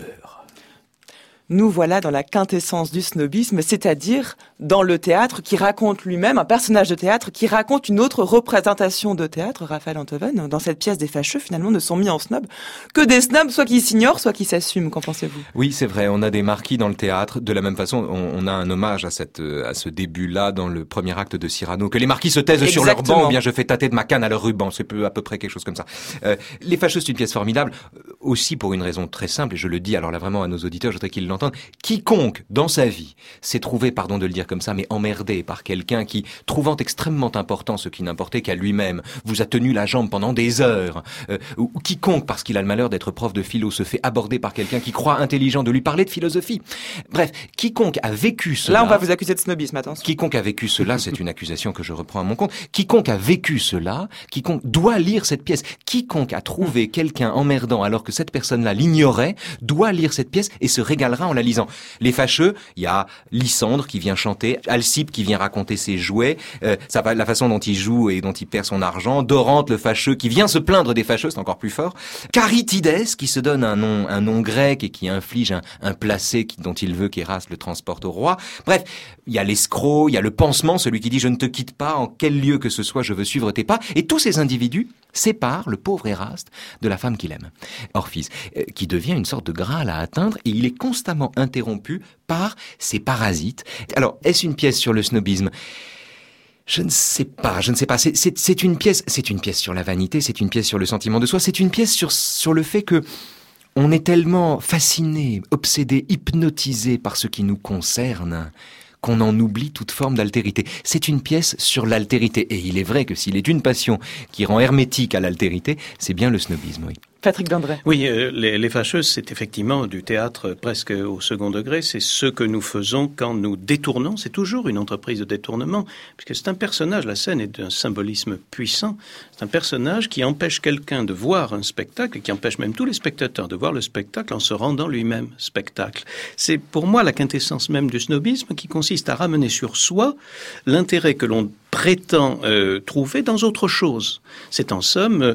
Nous voilà dans la quintessence du snobisme, c'est-à-dire dans le théâtre qui raconte lui-même, un personnage de théâtre qui raconte une autre représentation de théâtre. Raphaël Enthoven, dans cette pièce des fâcheux, finalement, ne sont mis en snob que des snobs, soit qui s'ignorent, soit qui s'assument. Qu'en pensez-vous? Oui, c'est vrai, on a des marquis dans le théâtre. De la même façon, on a un hommage à ce début-là dans le premier acte de Cyrano. Que les marquis se taisent sur leur banc, ou bien je fais tâter de ma canne à leur ruban. C'est à peu près quelque chose comme ça. Les fâcheux, c'est une pièce formidable, aussi pour une raison très simple, et je le dis alors là vraiment à nos auditeurs, je voudrais qu'ils l'entendent. Quiconque, dans sa vie, s'est trouvé, pardon de le dire comme ça, mais emmerdé par quelqu'un qui, trouvant extrêmement important ce qui n'importait qu'à lui-même, vous a tenu la jambe pendant des heures, ou quiconque, parce qu'il a le malheur d'être prof de philo, se fait aborder par quelqu'un qui croit intelligent de lui parler de philosophie. Bref, quiconque a vécu cela... Là, on va vous accuser de snobisme, attention. Quiconque a vécu cela, c'est une accusation que je reprends à mon compte. Quiconque a vécu cela, quiconque doit lire cette pièce. Quiconque a trouvé quelqu'un emmerdant alors que cette personne-là l'ignorait, doit lire cette pièce et se régalera en la lisant. Les fâcheux, il y a Lysandre qui vient chanter, Alcippe qui vient raconter ses jouets, la façon dont il joue et dont il perd son argent, Dorante le fâcheux qui vient se plaindre des fâcheux, c'est encore plus fort, Charitides qui se donne un nom grec et qui inflige un placé dont il veut qu'Éraste le transporte au roi. Bref, il y a l'escroc, il y a le pansement, celui qui dit je ne te quitte pas, en quel lieu que ce soit je veux suivre tes pas, et tous ces individus séparent le pauvre Éraste de la femme qu'il aime, Orphise, qui devient une sorte de Graal à atteindre, et il est constamment interrompu par ces parasites. Alors, est-ce une pièce sur le snobisme ? Je ne sais pas. C'est une pièce sur la vanité, c'est une pièce sur le sentiment de soi, c'est une pièce sur le fait que on est tellement fasciné, obsédé, hypnotisé par ce qui nous concerne, qu'on en oublie toute forme d'altérité. C'est une pièce sur l'altérité. Et il est vrai que s'il est une passion qui rend hermétique à l'altérité, c'est bien le snobisme, oui. Patrick Dandré. Oui, les fâcheuses, c'est effectivement du théâtre presque au second degré. C'est ce que nous faisons quand nous détournons. C'est toujours une entreprise de détournement, puisque c'est un personnage, la scène est d'un symbolisme puissant. C'est un personnage qui empêche quelqu'un de voir un spectacle, et qui empêche même tous les spectateurs de voir le spectacle en se rendant lui-même spectacle. C'est pour moi la quintessence même du snobisme, qui consiste à ramener sur soi l'intérêt que l'on prétend trouver dans autre chose. C'est en somme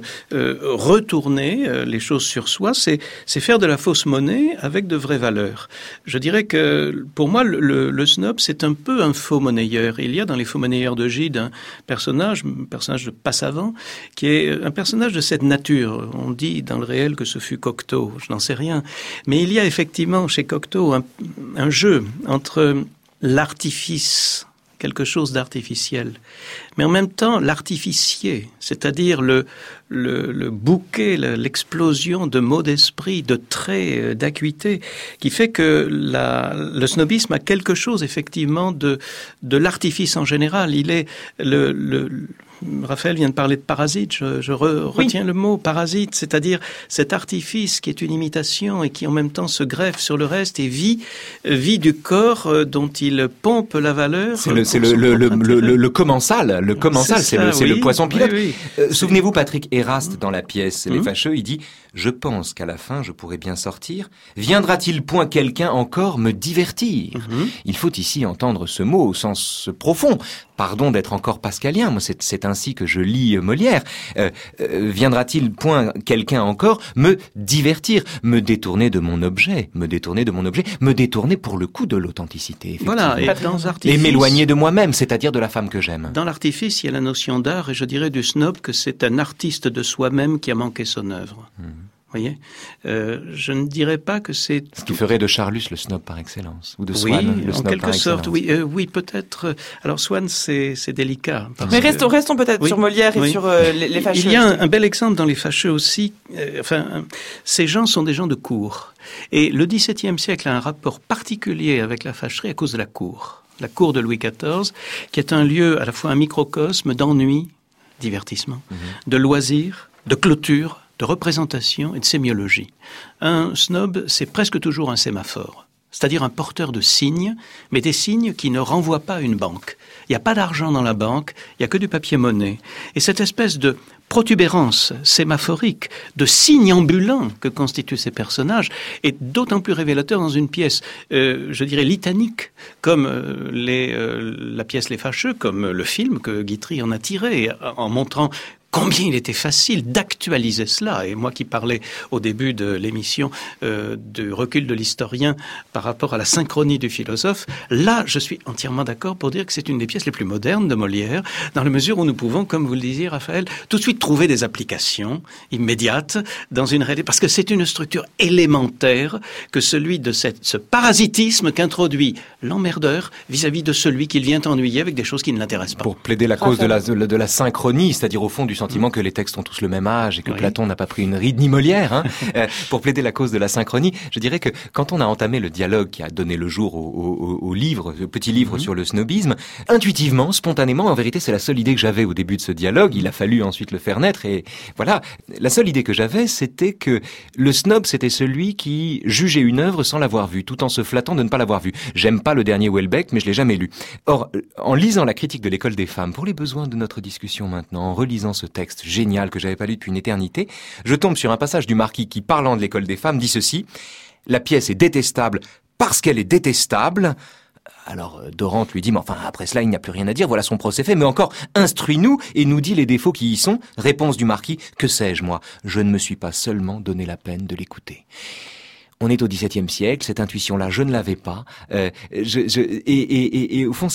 retourner les choses sur soi, c'est faire de la fausse monnaie avec de vraies valeurs. Je dirais que pour moi le snob c'est un peu un faux monnayeur. Il y a dans les faux monnayeurs de Gide un personnage de Passavant qui est un personnage de cette nature. On dit dans le réel que ce fut Cocteau, je n'en sais rien. Mais il y a effectivement chez Cocteau un jeu entre l'artifice, quelque chose d'artificiel, mais en même temps l'artificier, c'est-à-dire le bouquet, l'explosion de mots d'esprit, de traits, d'acuité, qui fait que le snobisme a quelque chose effectivement de l'artifice en général. Il est Raphaël vient de parler de parasite, je retiens le mot parasite, c'est-à-dire cet artifice qui est une imitation et qui en même temps se greffe sur le reste et vit du corps dont il pompe la valeur. C'est le commensal, c'est le poisson pilote. Oui. Souvenez-vous, Patrick Eraste, dans la pièce Les Fâcheux, il dit « Je pense qu'à la fin, je pourrai bien sortir. Viendra-t-il point quelqu'un encore me divertir ?» Il faut ici entendre ce mot au sens profond. Pardon d'être encore pascalien, moi c'est ainsi que je lis Molière. Viendra-t-il point quelqu'un encore me divertir, me détourner de mon objet, me détourner pour le coup de l'authenticité. Voilà, et m'éloigner de moi-même, c'est-à-dire de la femme que j'aime. Dans l'artifice, il y a la notion d'art, et je dirais du snob que c'est un artiste de soi-même qui a manqué son œuvre. Voyez, je ne dirais pas que c'est... Ce qui ferait de Charlus le snob par excellence, ou de Swann le snob par excellence. Oui, en quelque sorte, oui, peut-être. Alors Swann, c'est délicat. Mais restons peut-être sur Molière et sur les Fâcheux. Il y a un bel exemple dans les Fâcheux aussi. Ces gens sont des gens de cour. Et le XVIIe siècle a un rapport particulier avec la fâcherie à cause de la cour. La cour de Louis XIV, qui est un lieu à la fois un microcosme d'ennui, divertissement, de loisirs, de clôture, de représentation et de sémiologie. Un snob, c'est presque toujours un sémaphore, c'est-à-dire un porteur de signes, mais des signes qui ne renvoient pas à une banque. Il n'y a pas d'argent dans la banque, il n'y a que du papier-monnaie. Et cette espèce de protubérance sémaphorique, de signe ambulant que constituent ces personnages est d'autant plus révélateur dans une pièce, je dirais, litanique, comme la pièce Les Fâcheux, comme le film que Guitry en a tiré, en montrant combien il était facile d'actualiser cela. Et moi qui parlais au début de l'émission du recul de l'historien par rapport à la synchronie du philosophe, là, je suis entièrement d'accord pour dire que c'est une des pièces les plus modernes de Molière, dans la mesure où nous pouvons, comme vous le disiez, Raphaël, tout de suite trouver des applications immédiates dans une réalité, parce que c'est une structure élémentaire que celui de ce parasitisme qu'introduit l'emmerdeur vis-à-vis de celui qu'il vient ennuyer avec des choses qui ne l'intéressent pas. Pour plaider la cause de la synchronie, c'est-à-dire au fond du sentiment que les textes ont tous le même âge et que Platon n'a pas pris une ride ni Molière, pour plaider la cause de la synchronie, je dirais que quand on a entamé le dialogue qui a donné le jour au livre, le petit livre sur le snobisme, intuitivement, spontanément, en vérité, c'est la seule idée que j'avais au début de ce dialogue. Il a fallu ensuite le faire naître et voilà. La seule idée que j'avais, c'était que le snob, c'était celui qui jugeait une œuvre sans l'avoir vue, tout en se flattant de ne pas l'avoir vue. J'aime pas le dernier Houellebecq, mais je l'ai jamais lu. Or, en lisant la critique de l'école des femmes, pour les besoins de notre discussion maintenant, en relisant ce texte génial que j'avais pas lu depuis une éternité, je tombe sur un passage du Marquis qui, parlant de l'école des femmes, dit ceci: la pièce est détestable parce qu'elle est détestable. Alors Dorante lui dit, mais enfin, après cela, il n'y a plus rien à dire, voilà son procès fait, mais encore, instruis-nous et nous dis les défauts qui y sont. Réponse du Marquis, que sais-je, moi? Je ne me suis pas seulement donné la peine de l'écouter. On est au XVIIe siècle, cette intuition-là, je ne l'avais pas. Et au fond,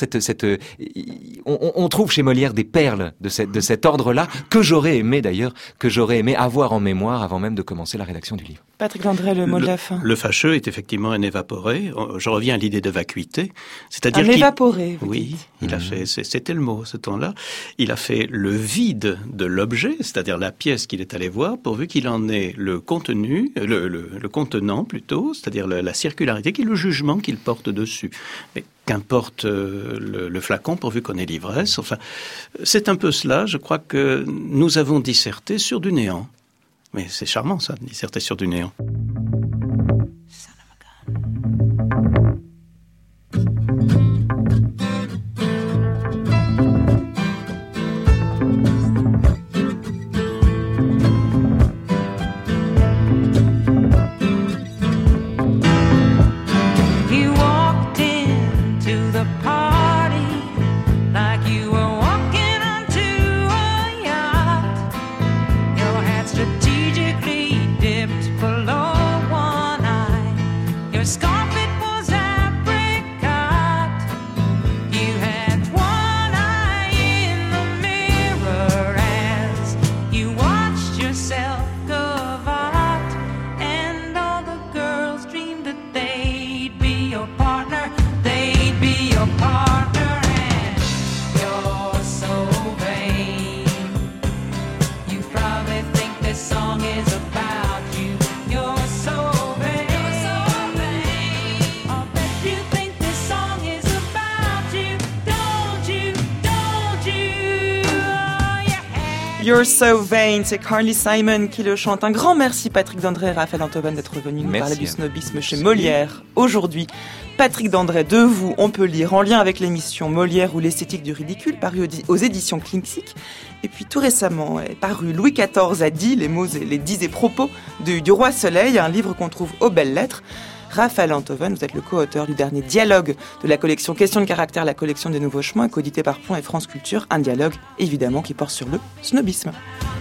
on trouve chez Molière des perles de cet ordre-là que j'aurais aimé avoir en mémoire avant même de commencer la rédaction du livre. Patrick Landré, le mot de la fin. Le fâcheux est effectivement un évaporé. Je reviens à l'idée de vacuité, c'est-à-dire un évaporé. Oui, il a fait. C'était le mot ce temps-là. Il a fait le vide de l'objet, c'est-à-dire la pièce qu'il est allé voir, pourvu qu'il en ait le contenu, le contenant plutôt, c'est-à-dire la circularité, qui est le jugement qu'il porte dessus. Mais qu'importe le flacon, pourvu qu'on ait l'ivresse. Enfin, c'est un peu cela. Je crois que nous avons disserté sur du néant. Mais c'est charmant, ça, de disserter sur du néant. Strategically dipped below You're So Vain, c'est Carly Simon qui le chante. Un grand merci Patrick Dandré et Raphaël Antoven d'être venus nous parler du snobisme chez Molière. Aujourd'hui, Patrick Dandré, de vous, on peut lire en lien avec l'émission Molière ou l'esthétique du ridicule, paru aux éditions Klingsik. Et puis tout récemment est paru Louis XIV a dit, les mots et les dits et propos du Roi Soleil, un livre qu'on trouve aux Belles Lettres. Raphaël Antoven, vous êtes le co-auteur du dernier dialogue de la collection Questions de caractère, la collection des Nouveaux Chemins, coédité par Point et France Culture, un dialogue évidemment qui porte sur le snobisme.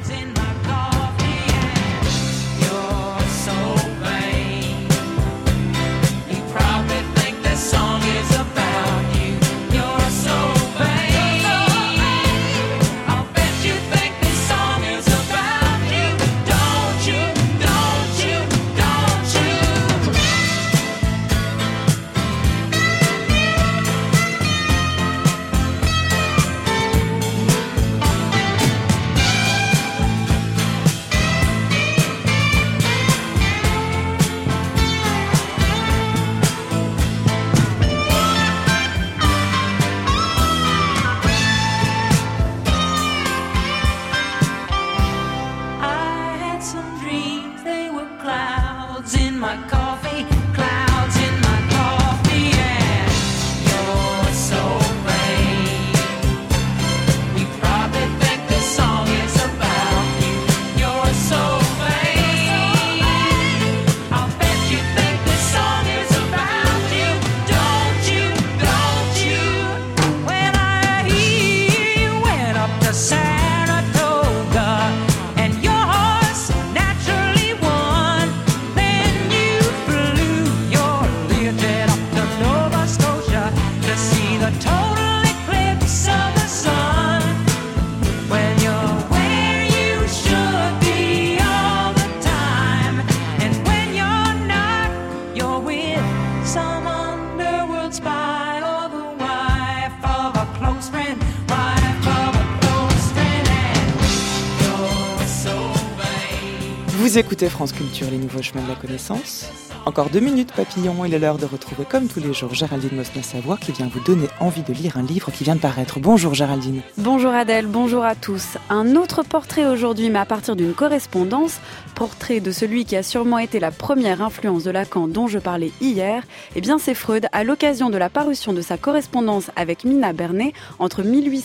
Vous écoutez France Culture, les nouveaux chemins de la connaissance. Encore 2 minutes, papillon, il est l'heure de retrouver comme tous les jours Géraldine Mosna-Savoie qui vient vous donner envie de lire un livre qui vient de paraître. Bonjour Géraldine. Bonjour Adèle, bonjour à tous. Un autre portrait aujourd'hui, mais à partir d'une correspondance, portrait de celui qui a sûrement été la première influence de Lacan dont je parlais hier. Eh bien c'est Freud, à l'occasion de la parution de sa correspondance avec Mina Bernet entre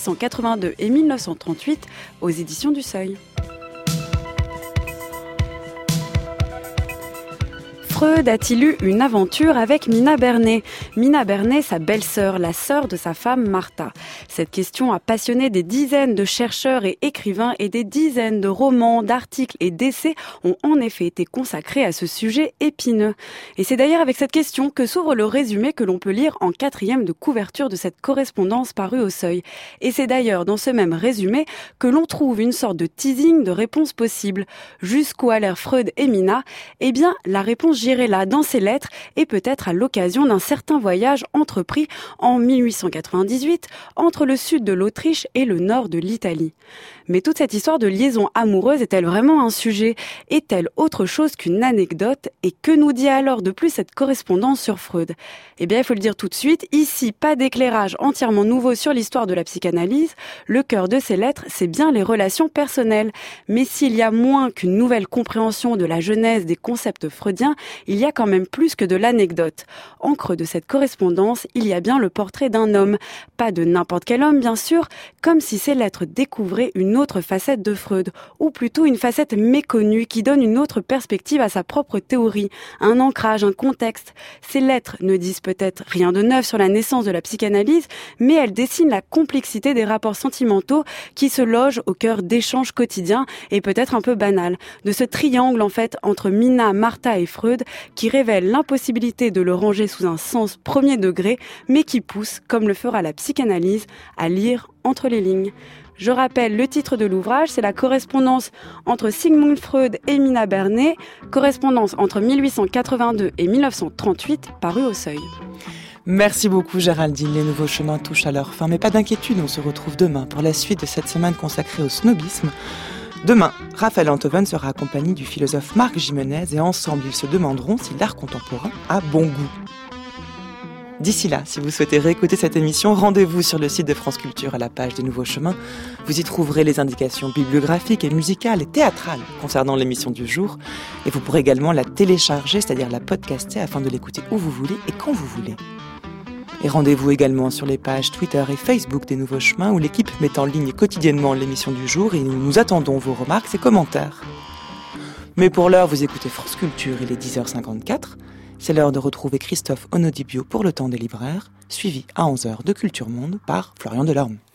1882 et 1938 aux éditions du Seuil. Freud a-t-il eu une aventure avec Mina Bernet ? Mina Bernet, sa belle-sœur, la sœur de sa femme Martha. Cette question a passionné des dizaines de chercheurs et écrivains et des dizaines de romans, d'articles et d'essais ont en effet été consacrés à ce sujet épineux. Et c'est d'ailleurs avec cette question que s'ouvre le résumé que l'on peut lire en 4e de couverture de cette correspondance parue au Seuil. Et c'est d'ailleurs dans ce même résumé que l'on trouve une sorte de teasing de réponses possibles. Jusqu'où allèrent Freud et Mina ? Eh bien, la réponse j'irai là dans ses lettres et peut-être à l'occasion d'un certain voyage entrepris en 1898 entre le sud de l'Autriche et le nord de l'Italie. Mais toute cette histoire de liaison amoureuse est-elle vraiment un sujet ? Est-elle autre chose qu'une anecdote ? Et que nous dit alors de plus cette correspondance sur Freud ? Eh bien, il faut le dire tout de suite, ici, pas d'éclairage entièrement nouveau sur l'histoire de la psychanalyse. Le cœur de ces lettres, c'est bien les relations personnelles. Mais s'il y a moins qu'une nouvelle compréhension de la genèse des concepts freudiens, il y a quand même plus que de l'anecdote. En creux de cette correspondance, il y a bien le portrait d'un homme. Pas de n'importe quel homme, bien sûr, comme si ces lettres découvraient une autre facette de Freud, ou plutôt une facette méconnue qui donne une autre perspective à sa propre théorie, un ancrage, un contexte. Ces lettres ne disent peut-être rien de neuf sur la naissance de la psychanalyse, mais elles dessinent la complexité des rapports sentimentaux qui se logent au cœur d'échanges quotidiens et peut-être un peu banals, de ce triangle en fait entre Mina, Martha et Freud qui révèle l'impossibilité de le ranger sous un sens premier degré, mais qui pousse, comme le fera la psychanalyse, à lire entre les lignes. Je rappelle le titre de l'ouvrage, c'est la correspondance entre Sigmund Freud et Mina Bernet, correspondance entre 1882 et 1938, parue au Seuil. Merci beaucoup Géraldine, les nouveaux chemins touchent à leur fin, mais pas d'inquiétude, on se retrouve demain pour la suite de cette semaine consacrée au snobisme. Demain, Raphaël Antoven sera accompagné du philosophe Marc Gimenez et ensemble ils se demanderont si l'art contemporain a bon goût. D'ici là, si vous souhaitez réécouter cette émission, rendez-vous sur le site de France Culture à la page des Nouveaux Chemins. Vous y trouverez les indications bibliographiques et musicales et théâtrales concernant l'émission du jour. Et vous pourrez également la télécharger, c'est-à-dire la podcaster, afin de l'écouter où vous voulez et quand vous voulez. Et rendez-vous également sur les pages Twitter et Facebook des Nouveaux Chemins, où l'équipe met en ligne quotidiennement l'émission du jour et nous attendons vos remarques et commentaires. Mais pour l'heure, vous écoutez France Culture, il est 10h54. C'est l'heure de retrouver Christophe Onodibio pour le temps des libraires, suivi à 11h de Culture Monde par Florian Delorme.